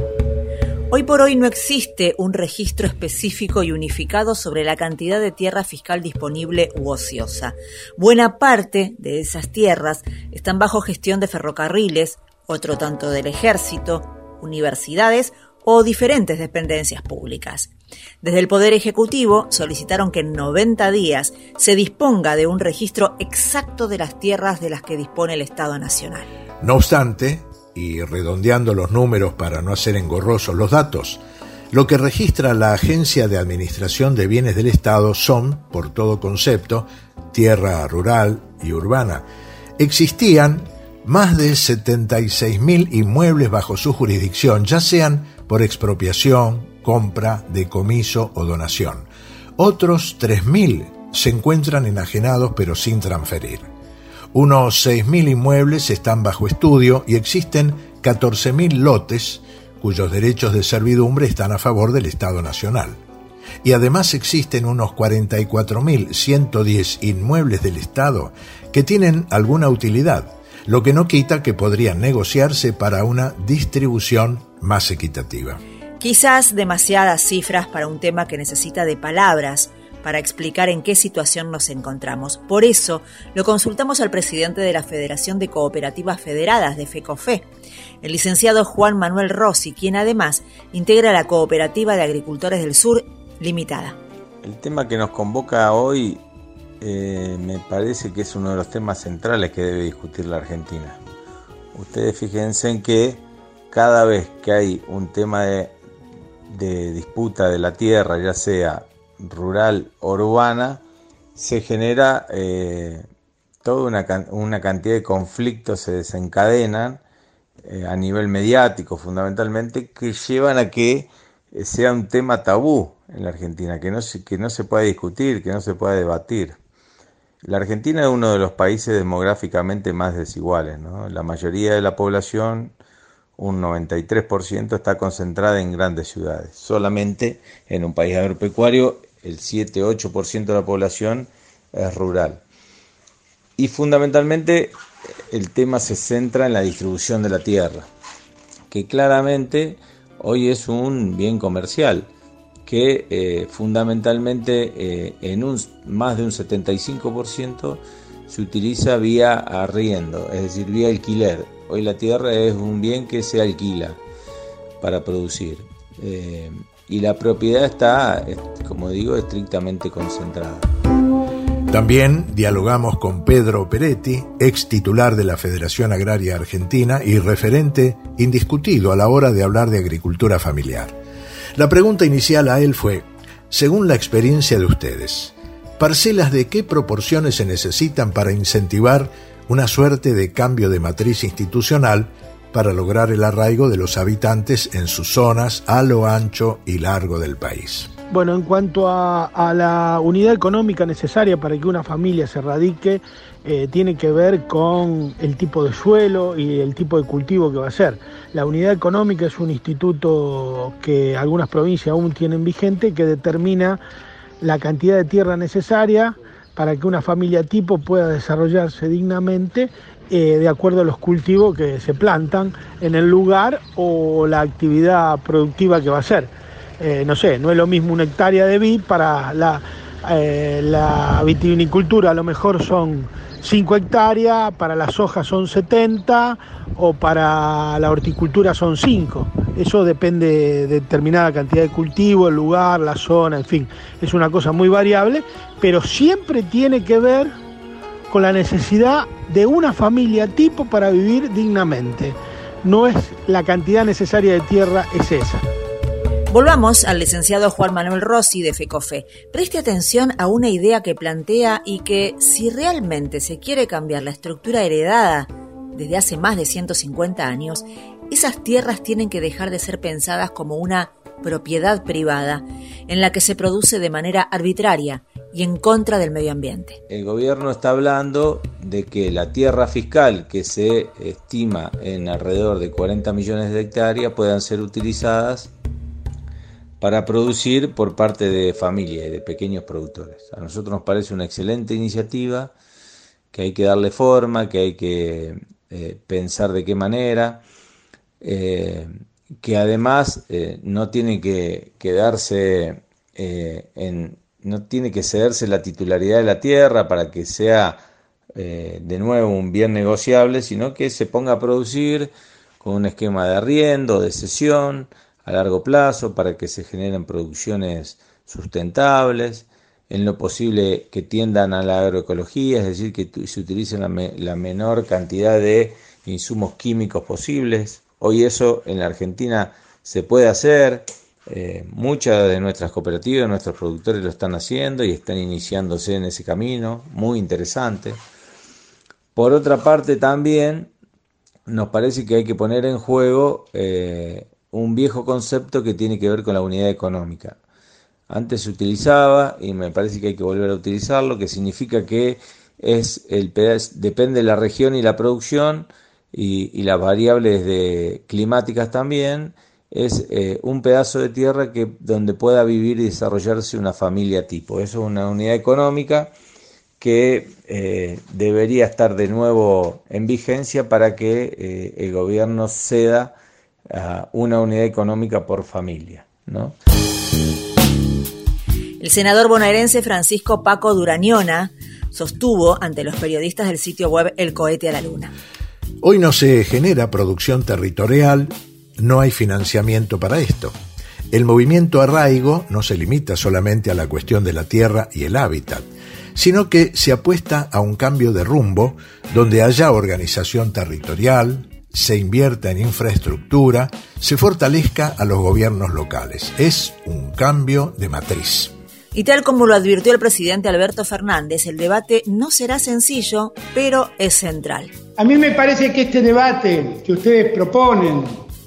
Hoy por hoy no existe un registro específico y unificado sobre la cantidad de tierra fiscal disponible u ociosa. Buena parte de esas tierras están bajo gestión de ferrocarriles, otro tanto del ejército, universidades o diferentes dependencias públicas. Desde el Poder Ejecutivo solicitaron que en 90 días se disponga de un registro exacto de las tierras de las que dispone el Estado Nacional. No obstante, y redondeando los números para no hacer engorrosos los datos, lo que registra la Agencia de Administración de Bienes del Estado son, por todo concepto, tierra rural y urbana. Existían más de 76.000 inmuebles bajo su jurisdicción, ya sean por expropiación, compra, decomiso o donación. Otros 3.000 se encuentran enajenados pero sin transferir. Unos 6.000 inmuebles están bajo estudio y existen 14.000 lotes cuyos derechos de servidumbre están a favor del Estado Nacional. Y además existen unos 44.110 inmuebles del Estado que tienen alguna utilidad, lo que no quita que podrían negociarse para una distribución más equitativa. Quizás demasiadas cifras para un tema que necesita de palabras, para explicar en qué situación nos encontramos. Por eso lo consultamos al presidente de la Federación de Cooperativas Federadas de FECOFE, el licenciado Juan Manuel Rossi, quien además integra la Cooperativa de Agricultores del Sur Limitada. El tema que nos convoca hoy me parece que es uno de los temas centrales que debe discutir la Argentina. Ustedes fíjense en que cada vez que hay un tema de disputa de la tierra, ya sea rural o urbana, se genera toda una cantidad de conflictos, se desencadenan a nivel mediático fundamentalmente, que llevan a que sea un tema tabú en la Argentina, que no se pueda discutir, que no se pueda debatir. La Argentina es uno de los países demográficamente más desiguales, ¿no? La mayoría de la población, un 93%, está concentrada en grandes ciudades. Solamente en un país agropecuario el 7-8% de la población es rural. Y fundamentalmente el tema se centra en la distribución de la tierra, que claramente hoy es un bien comercial, que fundamentalmente en más de un 75% se utiliza vía arriendo, es decir, vía alquiler. Hoy la tierra es un bien que se alquila para producir. Y la propiedad está, como digo, estrictamente concentrada. También dialogamos con Pedro Peretti, ex titular de la Federación Agraria Argentina y referente indiscutido a la hora de hablar de agricultura familiar. La pregunta inicial a él fue: según la experiencia de ustedes, ¿parcelas de qué proporciones se necesitan para incentivar una suerte de cambio de matriz institucional para lograr el arraigo de los habitantes en sus zonas a lo ancho y largo del país? Bueno, en cuanto a la unidad económica necesaria para que una familia se radique, tiene que ver con el tipo de suelo y el tipo de cultivo que va a ser. La unidad económica es un instituto que algunas provincias aún tienen vigente, que determina la cantidad de tierra necesaria para que una familia tipo pueda desarrollarse dignamente de acuerdo a los cultivos que se plantan en el lugar o la actividad productiva que va a ser. No es lo mismo una hectárea de vid para la vitivinicultura, a lo mejor son 5 hectáreas, para la soja son 70 o para la horticultura son 5. Eso depende de determinada cantidad de cultivo, el lugar, la zona, en fin, es una cosa muy variable, pero siempre tiene que ver con la necesidad de una familia tipo para vivir dignamente. No es la cantidad necesaria de tierra, es esa. Volvamos al licenciado Juan Manuel Rossi de FECOFE. Preste atención a una idea que plantea y que, si realmente se quiere cambiar la estructura heredada desde hace más de 150 años, esas tierras tienen que dejar de ser pensadas como una propiedad privada en la que se produce de manera arbitraria y en contra del medio ambiente. El gobierno está hablando de que la tierra fiscal, que se estima en alrededor de 40 millones de hectáreas, puedan ser utilizadas para producir por parte de familias y de pequeños productores. A nosotros nos parece una excelente iniciativa, que hay que darle forma, que hay que pensar de qué manera, que además no tiene que quedarse no tiene que cederse la titularidad de la tierra para que sea de nuevo un bien negociable, sino que se ponga a producir con un esquema de arriendo, de cesión a largo plazo, para que se generen producciones sustentables, en lo posible que tiendan a la agroecología, es decir, que se utilicen la menor cantidad de insumos químicos posibles. Hoy eso en la Argentina se puede hacer, muchas de nuestras cooperativas, nuestros productores lo están haciendo y están iniciándose en ese camino, muy interesante. Por otra parte también nos parece que hay que poner en juego un viejo concepto que tiene que ver con la unidad económica. Antes se utilizaba, y me parece que hay que volver a utilizarlo, que significa que depende de la región y la producción, y las variables climáticas también, es un pedazo de tierra donde pueda vivir y desarrollarse una familia tipo. Eso es una unidad económica que debería estar de nuevo en vigencia para que el gobierno ceda una unidad económica por familia, ¿no? El El senador bonaerense Francisco Paco Durañona sostuvo ante los periodistas del sitio web El Cohete a la Luna. Hoy no se genera producción territorial, no hay financiamiento para esto. El movimiento arraigo no se limita solamente a la cuestión de la tierra y el hábitat, sino que se apuesta a un cambio de rumbo donde haya organización territorial, se invierta en infraestructura, se fortalezca a los gobiernos locales. Es un cambio de matriz. Y tal como lo advirtió el presidente Alberto Fernández, el debate no será sencillo, pero es central. A mí me parece que este debate que ustedes proponen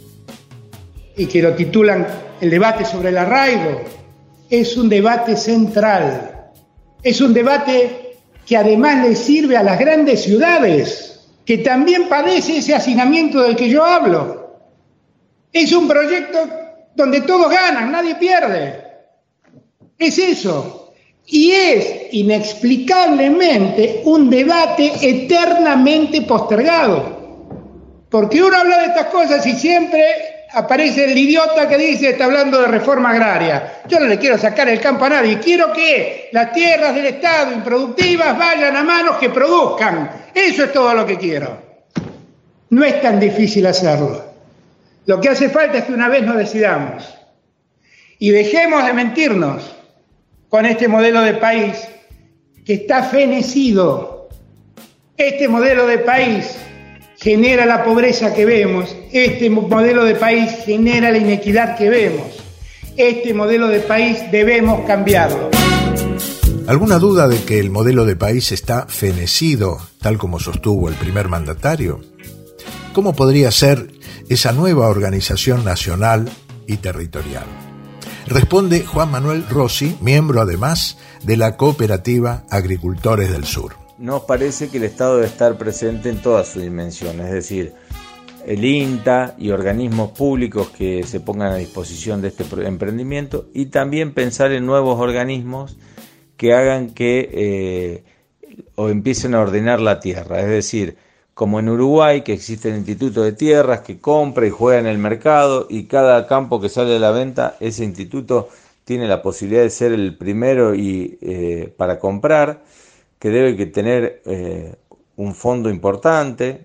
y que lo titulan el debate sobre el arraigo es un debate central. Es un debate que además le sirve a las grandes ciudades, que también padece ese hacinamiento del que yo hablo. Es un proyecto donde todos ganan, nadie pierde. Es eso. Y es inexplicablemente un debate eternamente postergado. Porque uno habla de estas cosas y siempre aparece el idiota que dice, está hablando de reforma agraria. Yo no le quiero sacar el campo a nadie. Quiero que las tierras del Estado improductivas vayan a manos que produzcan. Eso es todo lo que quiero. No es tan difícil hacerlo. Lo que hace falta es que una vez nos decidamos y dejemos de mentirnos con este modelo de país que está fenecido. Este modelo de país genera la pobreza que vemos, este modelo de país genera la inequidad que vemos. Este modelo de país debemos cambiarlo. ¿Alguna duda de que el modelo de país está fenecido, tal como sostuvo el primer mandatario? ¿Cómo podría ser esa nueva organización nacional y territorial? Responde Juan Manuel Rossi, miembro además de la cooperativa Agricultores del Sur. Nos parece que el Estado debe estar presente en toda su dimensión, es decir, el INTA y organismos públicos que se pongan a disposición de este emprendimiento, y también pensar en nuevos organismos que hagan que o empiecen a ordenar la tierra, es decir, como en Uruguay, que existe el Instituto de Tierras que compra y juega en el mercado, y cada campo que sale a la venta, ese instituto tiene la posibilidad de ser el primero para comprar, que debe tener un fondo importante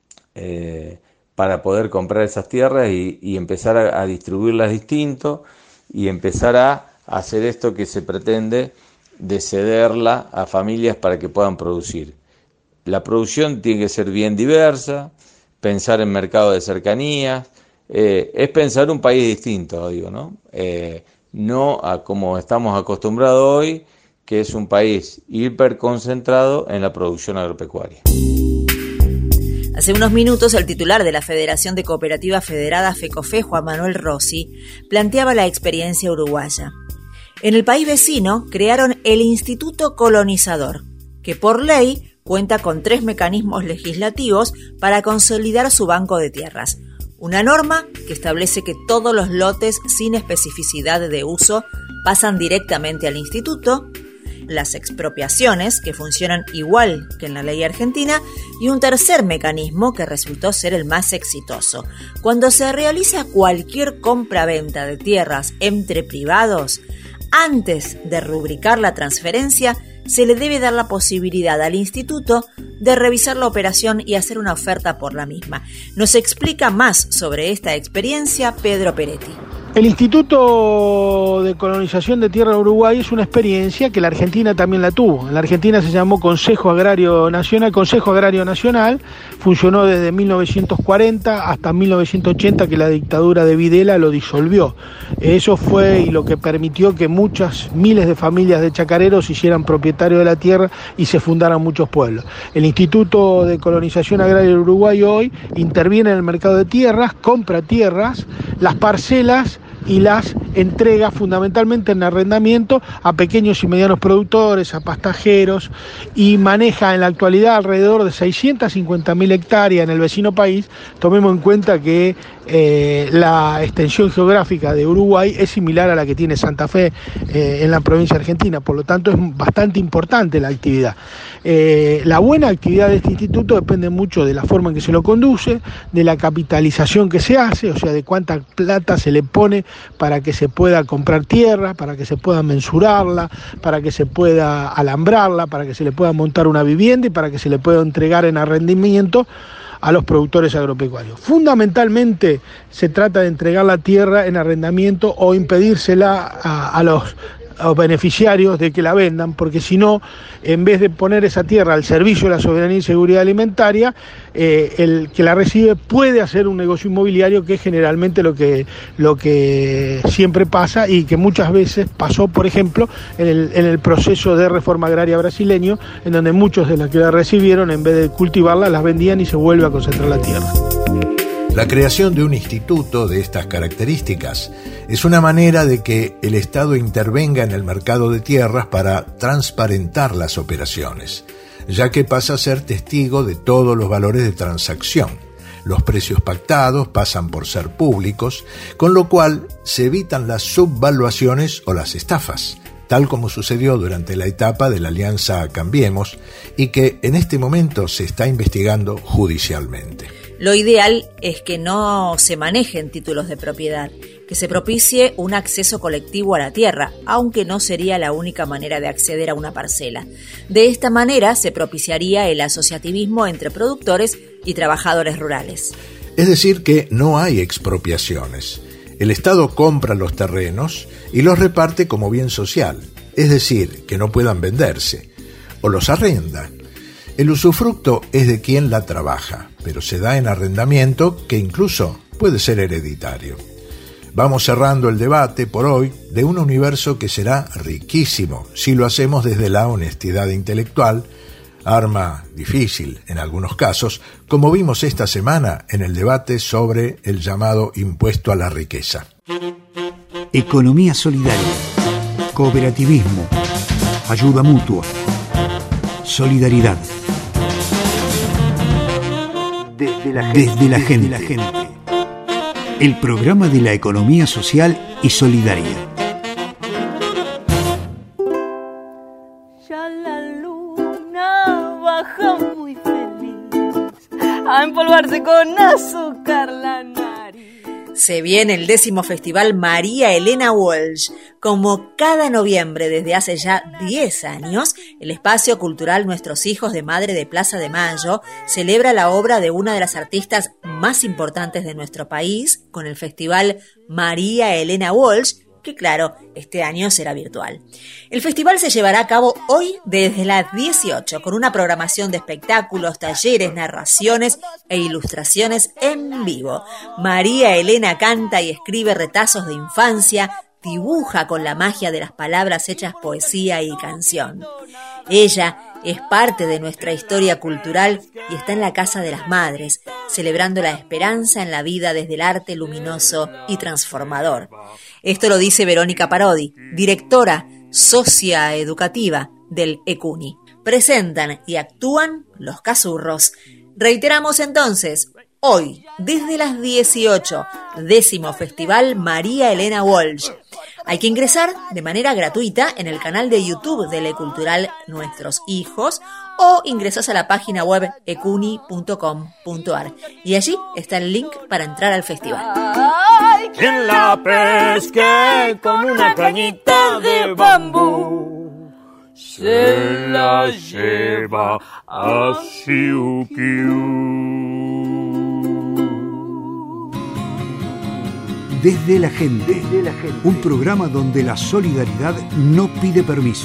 para poder comprar esas tierras y empezar a distribuirlas distinto, y empezar a hacer esto que se pretende de cederla a familias para que puedan producir. La producción tiene que ser bien diversa, pensar en mercado de cercanía, es pensar un país distinto, digo, ¿no? No a como estamos acostumbrados hoy, que es un país hiperconcentrado en la producción agropecuaria. Hace unos minutos, el titular de la Federación de Cooperativas Federadas FECOFE, Juan Manuel Rossi, planteaba la experiencia uruguaya. En el país vecino crearon el Instituto Colonizador, que por ley cuenta con 3 mecanismos legislativos para consolidar su banco de tierras. Una norma que establece que todos los lotes sin especificidad de uso pasan directamente al instituto, las expropiaciones, que funcionan igual que en la ley argentina, y un tercer mecanismo que resultó ser el más exitoso. Cuando se realiza cualquier compra-venta de tierras entre privados, antes de rubricar la transferencia, se le debe dar la posibilidad al instituto de revisar la operación y hacer una oferta por la misma. Nos explica más sobre esta experiencia Pedro Peretti. El Instituto de Colonización de Tierra de Uruguay es una experiencia que la Argentina también la tuvo. En la Argentina se llamó Consejo Agrario Nacional, funcionó desde 1940 hasta 1980, que la dictadura de Videla lo disolvió. Eso fue y lo que permitió que miles de familias de chacareros se hicieran propietarios de la tierra y se fundaran muchos pueblos. El Instituto de Colonización Agraria de Uruguay hoy interviene en el mercado de tierras, compra tierras, las parcelas y las entrega fundamentalmente en arrendamiento a pequeños y medianos productores, a pastajeros, y maneja en la actualidad alrededor de 650.000 hectáreas en el vecino país. Tomemos en cuenta que la extensión geográfica de Uruguay es similar a la que tiene Santa Fe en la provincia argentina, por lo tanto es bastante importante la actividad. La buena actividad de este instituto depende mucho de la forma en que se lo conduce, de la capitalización que se hace, o sea, de cuánta plata se le pone para que se pueda comprar tierra, para que se pueda mensurarla, para que se pueda alambrarla, para que se le pueda montar una vivienda y para que se le pueda entregar en arrendamiento a los productores agropecuarios. Fundamentalmente se trata de entregar la tierra en arrendamiento o impedírsela a los beneficiarios de que la vendan, porque si no, en vez de poner esa tierra al servicio de la soberanía y seguridad alimentaria, el que la recibe puede hacer un negocio inmobiliario, que es generalmente lo que siempre pasa y que muchas veces pasó, por ejemplo, en el proceso de reforma agraria brasileño, en donde muchos de los que la recibieron, en vez de cultivarla, las vendían y se vuelve a concentrar la tierra. La creación de un instituto de estas características es una manera de que el Estado intervenga en el mercado de tierras para transparentar las operaciones, ya que pasa a ser testigo de todos los valores de transacción. Los precios pactados pasan por ser públicos, con lo cual se evitan las subvaluaciones o las estafas, tal como sucedió durante la etapa de la Alianza Cambiemos y que en este momento se está investigando judicialmente. Lo ideal es que no se manejen títulos de propiedad, que se propicie un acceso colectivo a la tierra, aunque no sería la única manera de acceder a una parcela. De esta manera se propiciaría el asociativismo entre productores y trabajadores rurales. Es decir, que no hay expropiaciones. El Estado compra los terrenos y los reparte como bien social, es decir, que no puedan venderse, o los arrenda. El usufructo es de quien la trabaja, pero se da en arrendamiento, que incluso puede ser hereditario. Vamos cerrando el debate por hoy de un universo que será riquísimo si lo hacemos desde la honestidad intelectual, arma difícil en algunos casos, como vimos esta semana en el debate sobre el llamado impuesto a la riqueza. Economía solidaria, cooperativismo, ayuda mutua, solidaridad. Desde la gente. El programa de la economía social y solidaria. Ya la luna baja muy feliz a empolvarse con azúcar la nariz. Se viene el 10º Festival María Elena Walsh. Como cada noviembre desde hace ya 10 años, el espacio cultural Nuestros Hijos de Madre de Plaza de Mayo celebra la obra de una de las artistas más importantes de nuestro país con el Festival María Elena Walsh, que claro, este año será virtual. El festival se llevará a cabo hoy desde las 18, con una programación de espectáculos, talleres, narraciones e ilustraciones en vivo. María Elena canta y escribe retazos de infancia, dibuja con la magia de las palabras hechas poesía y canción. Ella es parte de nuestra historia cultural y está en la Casa de las Madres, celebrando la esperanza en la vida desde el arte luminoso y transformador. Esto lo dice Verónica Parodi, directora socia educativa del ECUNI. Presentan y actúan Los Cazurros. Reiteramos entonces, hoy, desde las 18, 10º Festival María Elena Walsh. Hay que ingresar de manera gratuita en el canal de YouTube del E-Cultural Nuestros Hijos o ingresas a la página web ecuni.com.ar y allí está el link para entrar al festival. Quien la pesque con una cañita de bambú se la lleva a Siukiu. Desde la gente, un programa donde la solidaridad no pide permiso.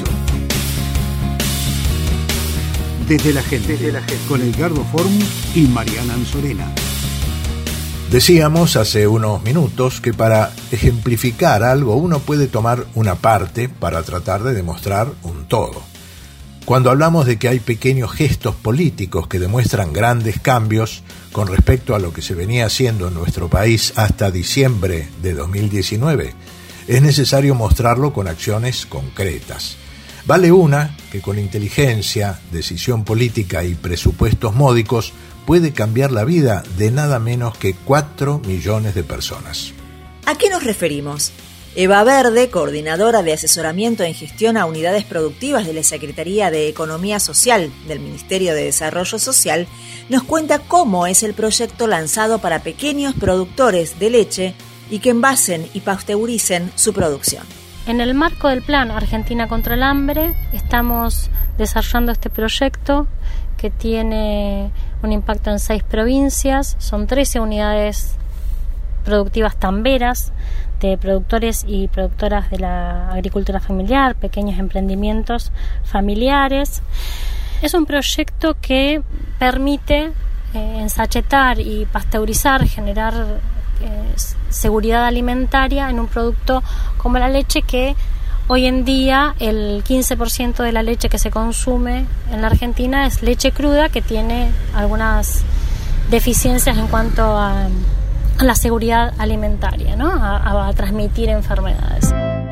Desde la gente, con Edgardo Form y Mariana Anzorena. Decíamos hace unos minutos que para ejemplificar algo uno puede tomar una parte para tratar de demostrar un todo. Cuando hablamos de que hay pequeños gestos políticos que demuestran grandes cambios con respecto a lo que se venía haciendo en nuestro país hasta diciembre de 2019, es necesario mostrarlo con acciones concretas. Vale una que con inteligencia, decisión política y presupuestos módicos puede cambiar la vida de nada menos que 4 millones de personas. ¿A qué nos referimos? Eva Verde, coordinadora de asesoramiento en gestión a unidades productivas de la Secretaría de Economía Social del Ministerio de Desarrollo Social, nos cuenta cómo es el proyecto lanzado para pequeños productores de leche y que envasen y pasteuricen su producción. En el marco del Plan Argentina contra el Hambre estamos desarrollando este proyecto que tiene un impacto en 6 provincias, son 13 unidades productivas tamberas de productores y productoras de la agricultura familiar, pequeños emprendimientos familiares. Es un proyecto que permite ensachetar y pasteurizar, generar seguridad alimentaria en un producto como la leche, que hoy en día el 15% de la leche que se consume en la Argentina es leche cruda, que tiene algunas deficiencias en cuanto a la seguridad alimentaria, ¿no? a transmitir enfermedades.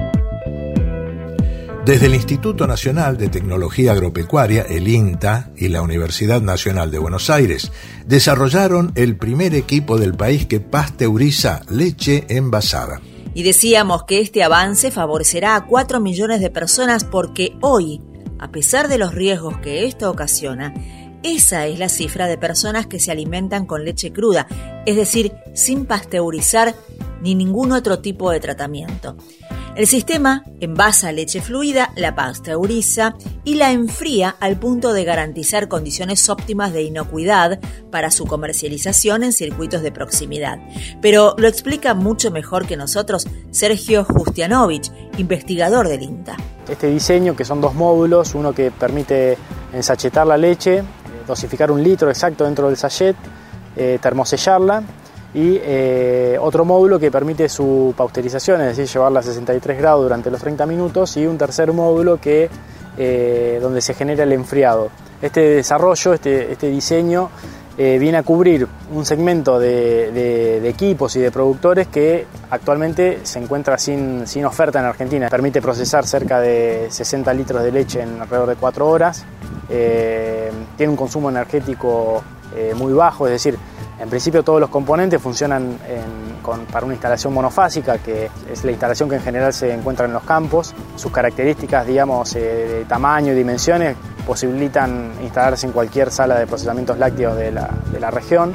Desde el Instituto Nacional de Tecnología Agropecuaria, el INTA, y la Universidad Nacional de Buenos Aires, desarrollaron el primer equipo del país que pasteuriza leche envasada. Y decíamos que este avance favorecerá a 4 millones de personas porque hoy, a pesar de los riesgos que esto ocasiona, esa es la cifra de personas que se alimentan con leche cruda, es decir, sin pasteurizar ni ningún otro tipo de tratamiento. El sistema envasa leche fluida, la pasteuriza y la enfría al punto de garantizar condiciones óptimas de inocuidad para su comercialización en circuitos de proximidad. Pero lo explica mucho mejor que nosotros Sergio Justianovich, investigador del INTA. Este diseño, que son 2 módulos, uno que permite ensachetar la leche, dosificar 1 litro exacto dentro del sachet, termosellarla, y otro módulo que permite su pasteurización, es decir, llevarla a 63 grados durante los 30 minutos, y un tercer módulo que donde se genera el enfriado. Este desarrollo, este diseño viene a cubrir un segmento de equipos y de productores que actualmente se encuentra sin oferta en Argentina. Permite procesar cerca de 60 litros de leche en alrededor de 4 horas. Tiene un consumo energético muy bajo, es decir, en principio todos los componentes funcionan para una instalación monofásica, que es la instalación que en general se encuentra en los campos. Sus características, digamos, de tamaño y dimensiones posibilitan instalarse en cualquier sala de procesamientos lácteos de la región.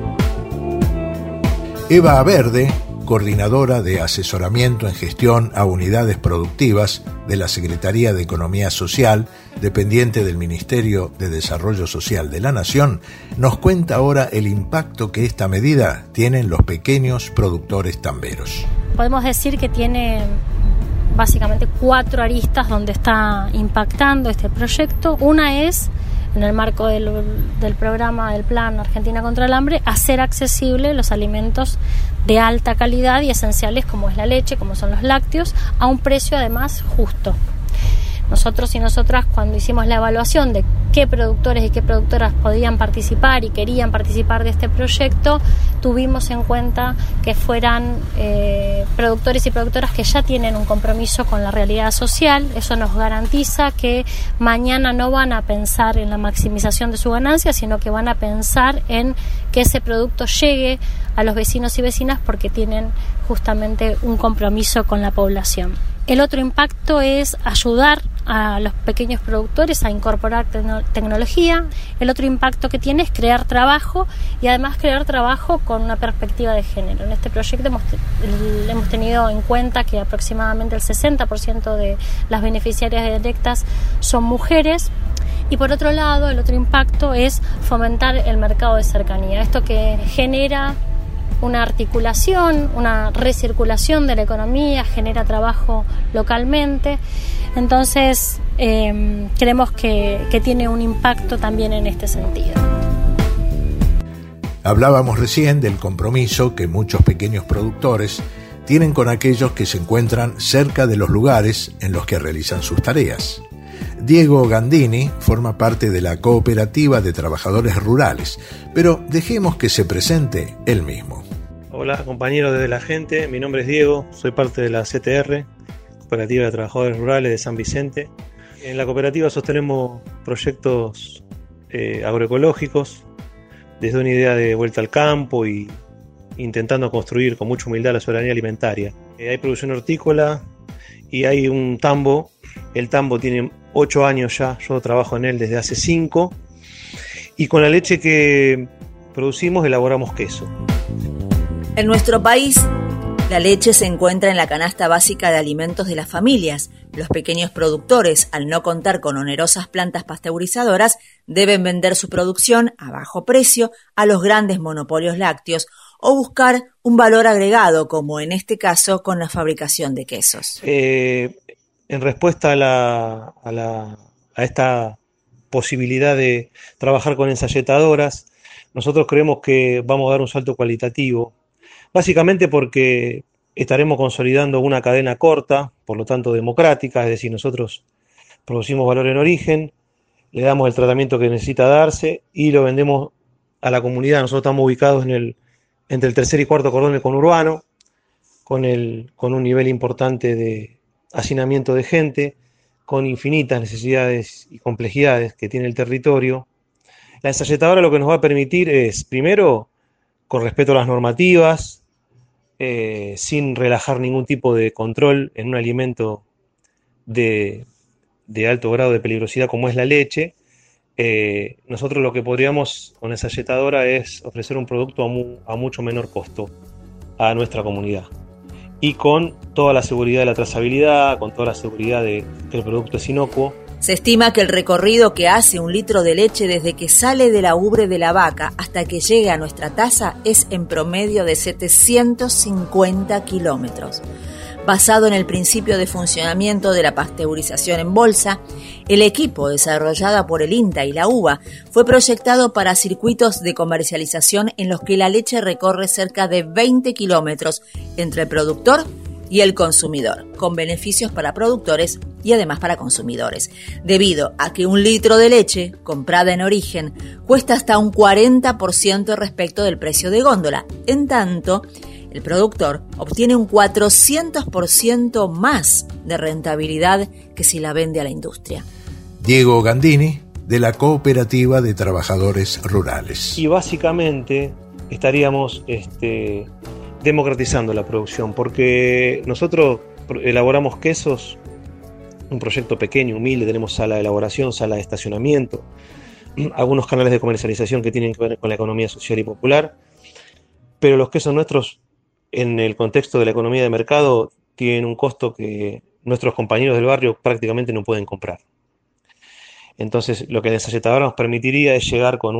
Eva Verde, coordinadora de asesoramiento en gestión a unidades productivas de la Secretaría de Economía Social, dependiente del Ministerio de Desarrollo Social de la Nación, nos cuenta ahora el impacto que esta medida tiene en los pequeños productores tamberos. Podemos decir que tiene básicamente 4 aristas donde está impactando este proyecto. Una es, en el marco del programa del Plan Argentina contra el Hambre, hacer accesible los alimentos de alta calidad y esenciales como es la leche, como son los lácteos, a un precio además justo. Nosotros y nosotras, cuando hicimos la evaluación de qué productores y qué productoras podían participar y querían participar de este proyecto, tuvimos en cuenta que fueran productores y productoras que ya tienen un compromiso con la realidad social. Eso nos garantiza que mañana no van a pensar en la maximización de su ganancia, sino que van a pensar en que ese producto llegue a los vecinos y vecinas porque tienen justamente un compromiso con la población. El otro impacto es ayudar a los pequeños productores a incorporar tecnología. El otro impacto que tiene es crear trabajo, y además crear trabajo con una perspectiva de género. En este proyecto hemos tenido en cuenta que aproximadamente el 60% de las beneficiarias directas son mujeres. Y por otro lado, el otro impacto es fomentar el mercado de cercanía. Esto que genera una articulación, una recirculación de la economía, genera trabajo localmente. Entonces, creemos que tiene un impacto también en este sentido. Hablábamos recién del compromiso que muchos pequeños productores tienen con aquellos que se encuentran cerca de los lugares en los que realizan sus tareas. Diego Gandini forma parte de la Cooperativa de Trabajadores Rurales, pero dejemos que se presente él mismo. Hola compañeros de la gente, mi nombre es Diego, soy parte de la CTR, Cooperativa de Trabajadores Rurales de San Vicente. En la cooperativa sostenemos proyectos agroecológicos, desde una idea de vuelta al campo y intentando construir con mucha humildad la soberanía alimentaria. Hay producción hortícola y hay un tambo. El tambo tiene 8 años ya, yo trabajo en él desde hace 5, y con la leche que producimos elaboramos queso. En nuestro país, La leche se encuentra en la canasta básica de alimentos de las familias. Los pequeños productores, al no contar con onerosas plantas pasteurizadoras, deben vender su producción a bajo precio a los grandes monopolios lácteos o buscar un valor agregado, como en este caso con la fabricación de quesos. En respuesta a esta posibilidad de trabajar con ensayetadoras, nosotros creemos que vamos a dar un salto cualitativo, básicamente porque estaremos consolidando una cadena corta, por lo tanto democrática, es decir, nosotros producimos valor en origen, le damos el tratamiento que necesita darse y lo vendemos a la comunidad. Nosotros estamos ubicados entre el tercer y cuarto cordón del conurbano, con un nivel importante de hacinamiento de gente, con infinitas necesidades y complejidades que tiene el territorio. La ensayetadora lo que nos va a permitir es, primero, con respeto a las normativas, sin relajar ningún tipo de control en un alimento de alto grado de peligrosidad como es la leche. Nosotros lo que podríamos con esa ensayetadora es ofrecer un producto a mucho menor costo a nuestra comunidad y con toda la seguridad de la trazabilidad, con toda la seguridad de que el producto es inocuo. Se estima que el recorrido que hace un litro de leche desde que sale de la ubre de la vaca hasta que llegue a nuestra taza es en promedio de 750 kilómetros. Basado en el principio de funcionamiento de la pasteurización en bolsa, el equipo desarrollado por el INTA y la UBA fue proyectado para circuitos de comercialización en los que la leche recorre cerca de 20 kilómetros entre el productor y el consumidor, con beneficios para productores y además para consumidores, debido a que un litro de leche comprada en origen cuesta hasta un 40% respecto del precio de góndola. En tanto, el productor obtiene un 400% más de rentabilidad que si la vende a la industria. Diego Gandini, de la Cooperativa de Trabajadores Rurales. Y básicamente estaríamos democratizando la producción, porque nosotros elaboramos quesos, un proyecto pequeño, humilde, tenemos sala de elaboración, sala de estacionamiento, algunos canales de comercialización que tienen que ver con la economía social y popular, pero los quesos nuestros, en el contexto de la economía de mercado, tienen un costo que nuestros compañeros del barrio prácticamente no pueden comprar. Entonces, lo que la ensayetadora nos permitiría es llegar con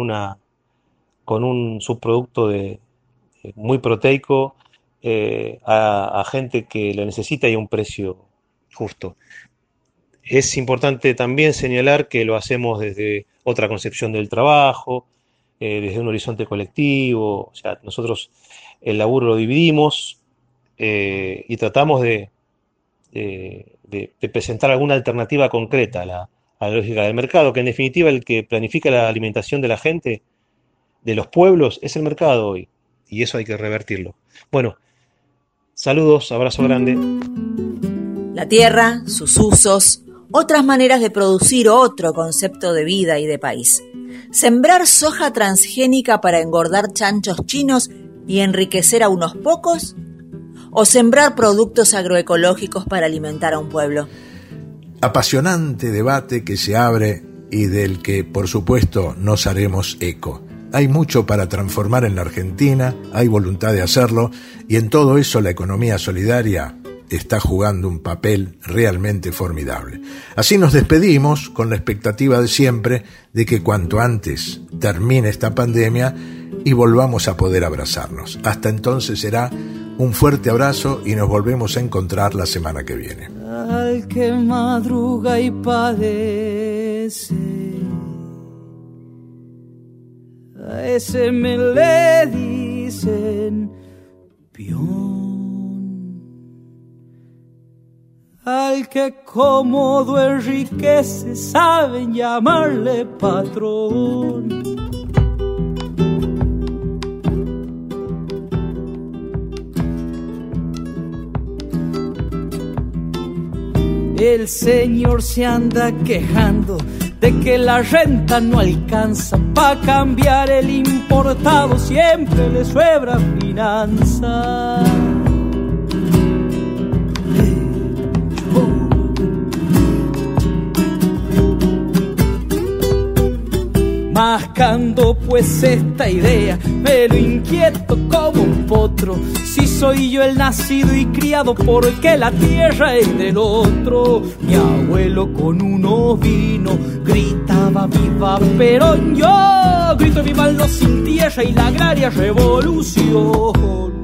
un subproducto muy proteico a gente que lo necesita y a un precio justo. Es importante también señalar que lo hacemos desde otra concepción del trabajo, desde un horizonte colectivo. O sea, nosotros el laburo lo dividimos y tratamos de presentar alguna alternativa concreta a la lógica del mercado, que en definitiva el que planifica la alimentación de la gente, de los pueblos, es el mercado hoy. Y eso hay que revertirlo. Bueno, saludos, abrazo grande. La tierra, sus usos, otras maneras de producir otro concepto de vida y de país. Sembrar soja transgénica para engordar chanchos chinos y enriquecer a unos pocos, o sembrar productos agroecológicos para alimentar a un pueblo. Apasionante debate que se abre y del que, por supuesto, nos haremos eco. Hay mucho para transformar en la Argentina, hay voluntad de hacerlo, y en todo eso la economía solidaria está jugando un papel realmente formidable. Así nos despedimos con la expectativa de siempre de que cuanto antes termine esta pandemia y volvamos a poder abrazarnos. Hasta entonces será un fuerte abrazo y nos volvemos a encontrar la semana que viene. Al que madruga y padece, a ese me le dicen peón. Al que cómodo enriquece saben llamarle patrón. El señor se anda quejando de que la renta no alcanza pa' cambiar el importado, siempre le sobra finanza. mascando pues esta idea, pero inquieto como un potro. Si soy yo el nacido y criado, porque la tierra es del otro. Mi abuelo con unos vinos gritaba viva Perón, yo grito viva los sin tierra y la agraria revolución.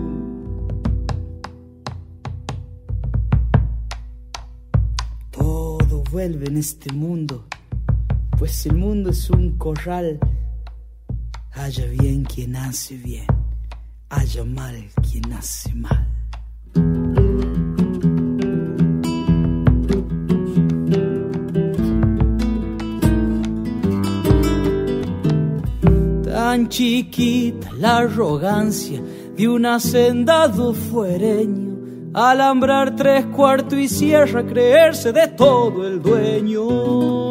Todo vuelve en este mundo, pues el mundo es un corral. Haya bien quien hace bien, haya mal quien hace mal. Tan chiquita la arrogancia de un hacendado fuereño, alambrar 3/4 y cierra, creerse de todo el dueño.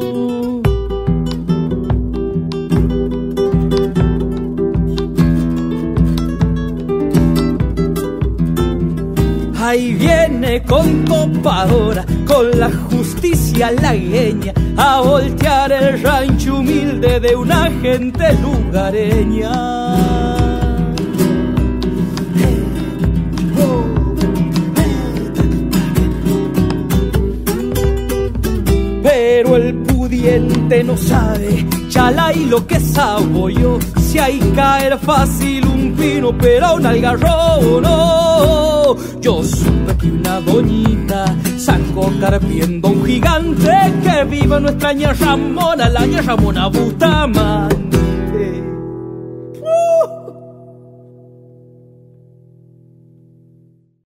Ahí viene con copadora, con la justicia lagueña, a voltear el rancho humilde de una gente lugareña. Pero el pudiente no sabe, chalay, lo que sabo yo. Si hay caer fácil un pino, pero un algarrobo no. Yo supe que una doñita sacó carpiendo a un gigante. Que viva nuestra ña Ramona, la ña Ramona Bustamante.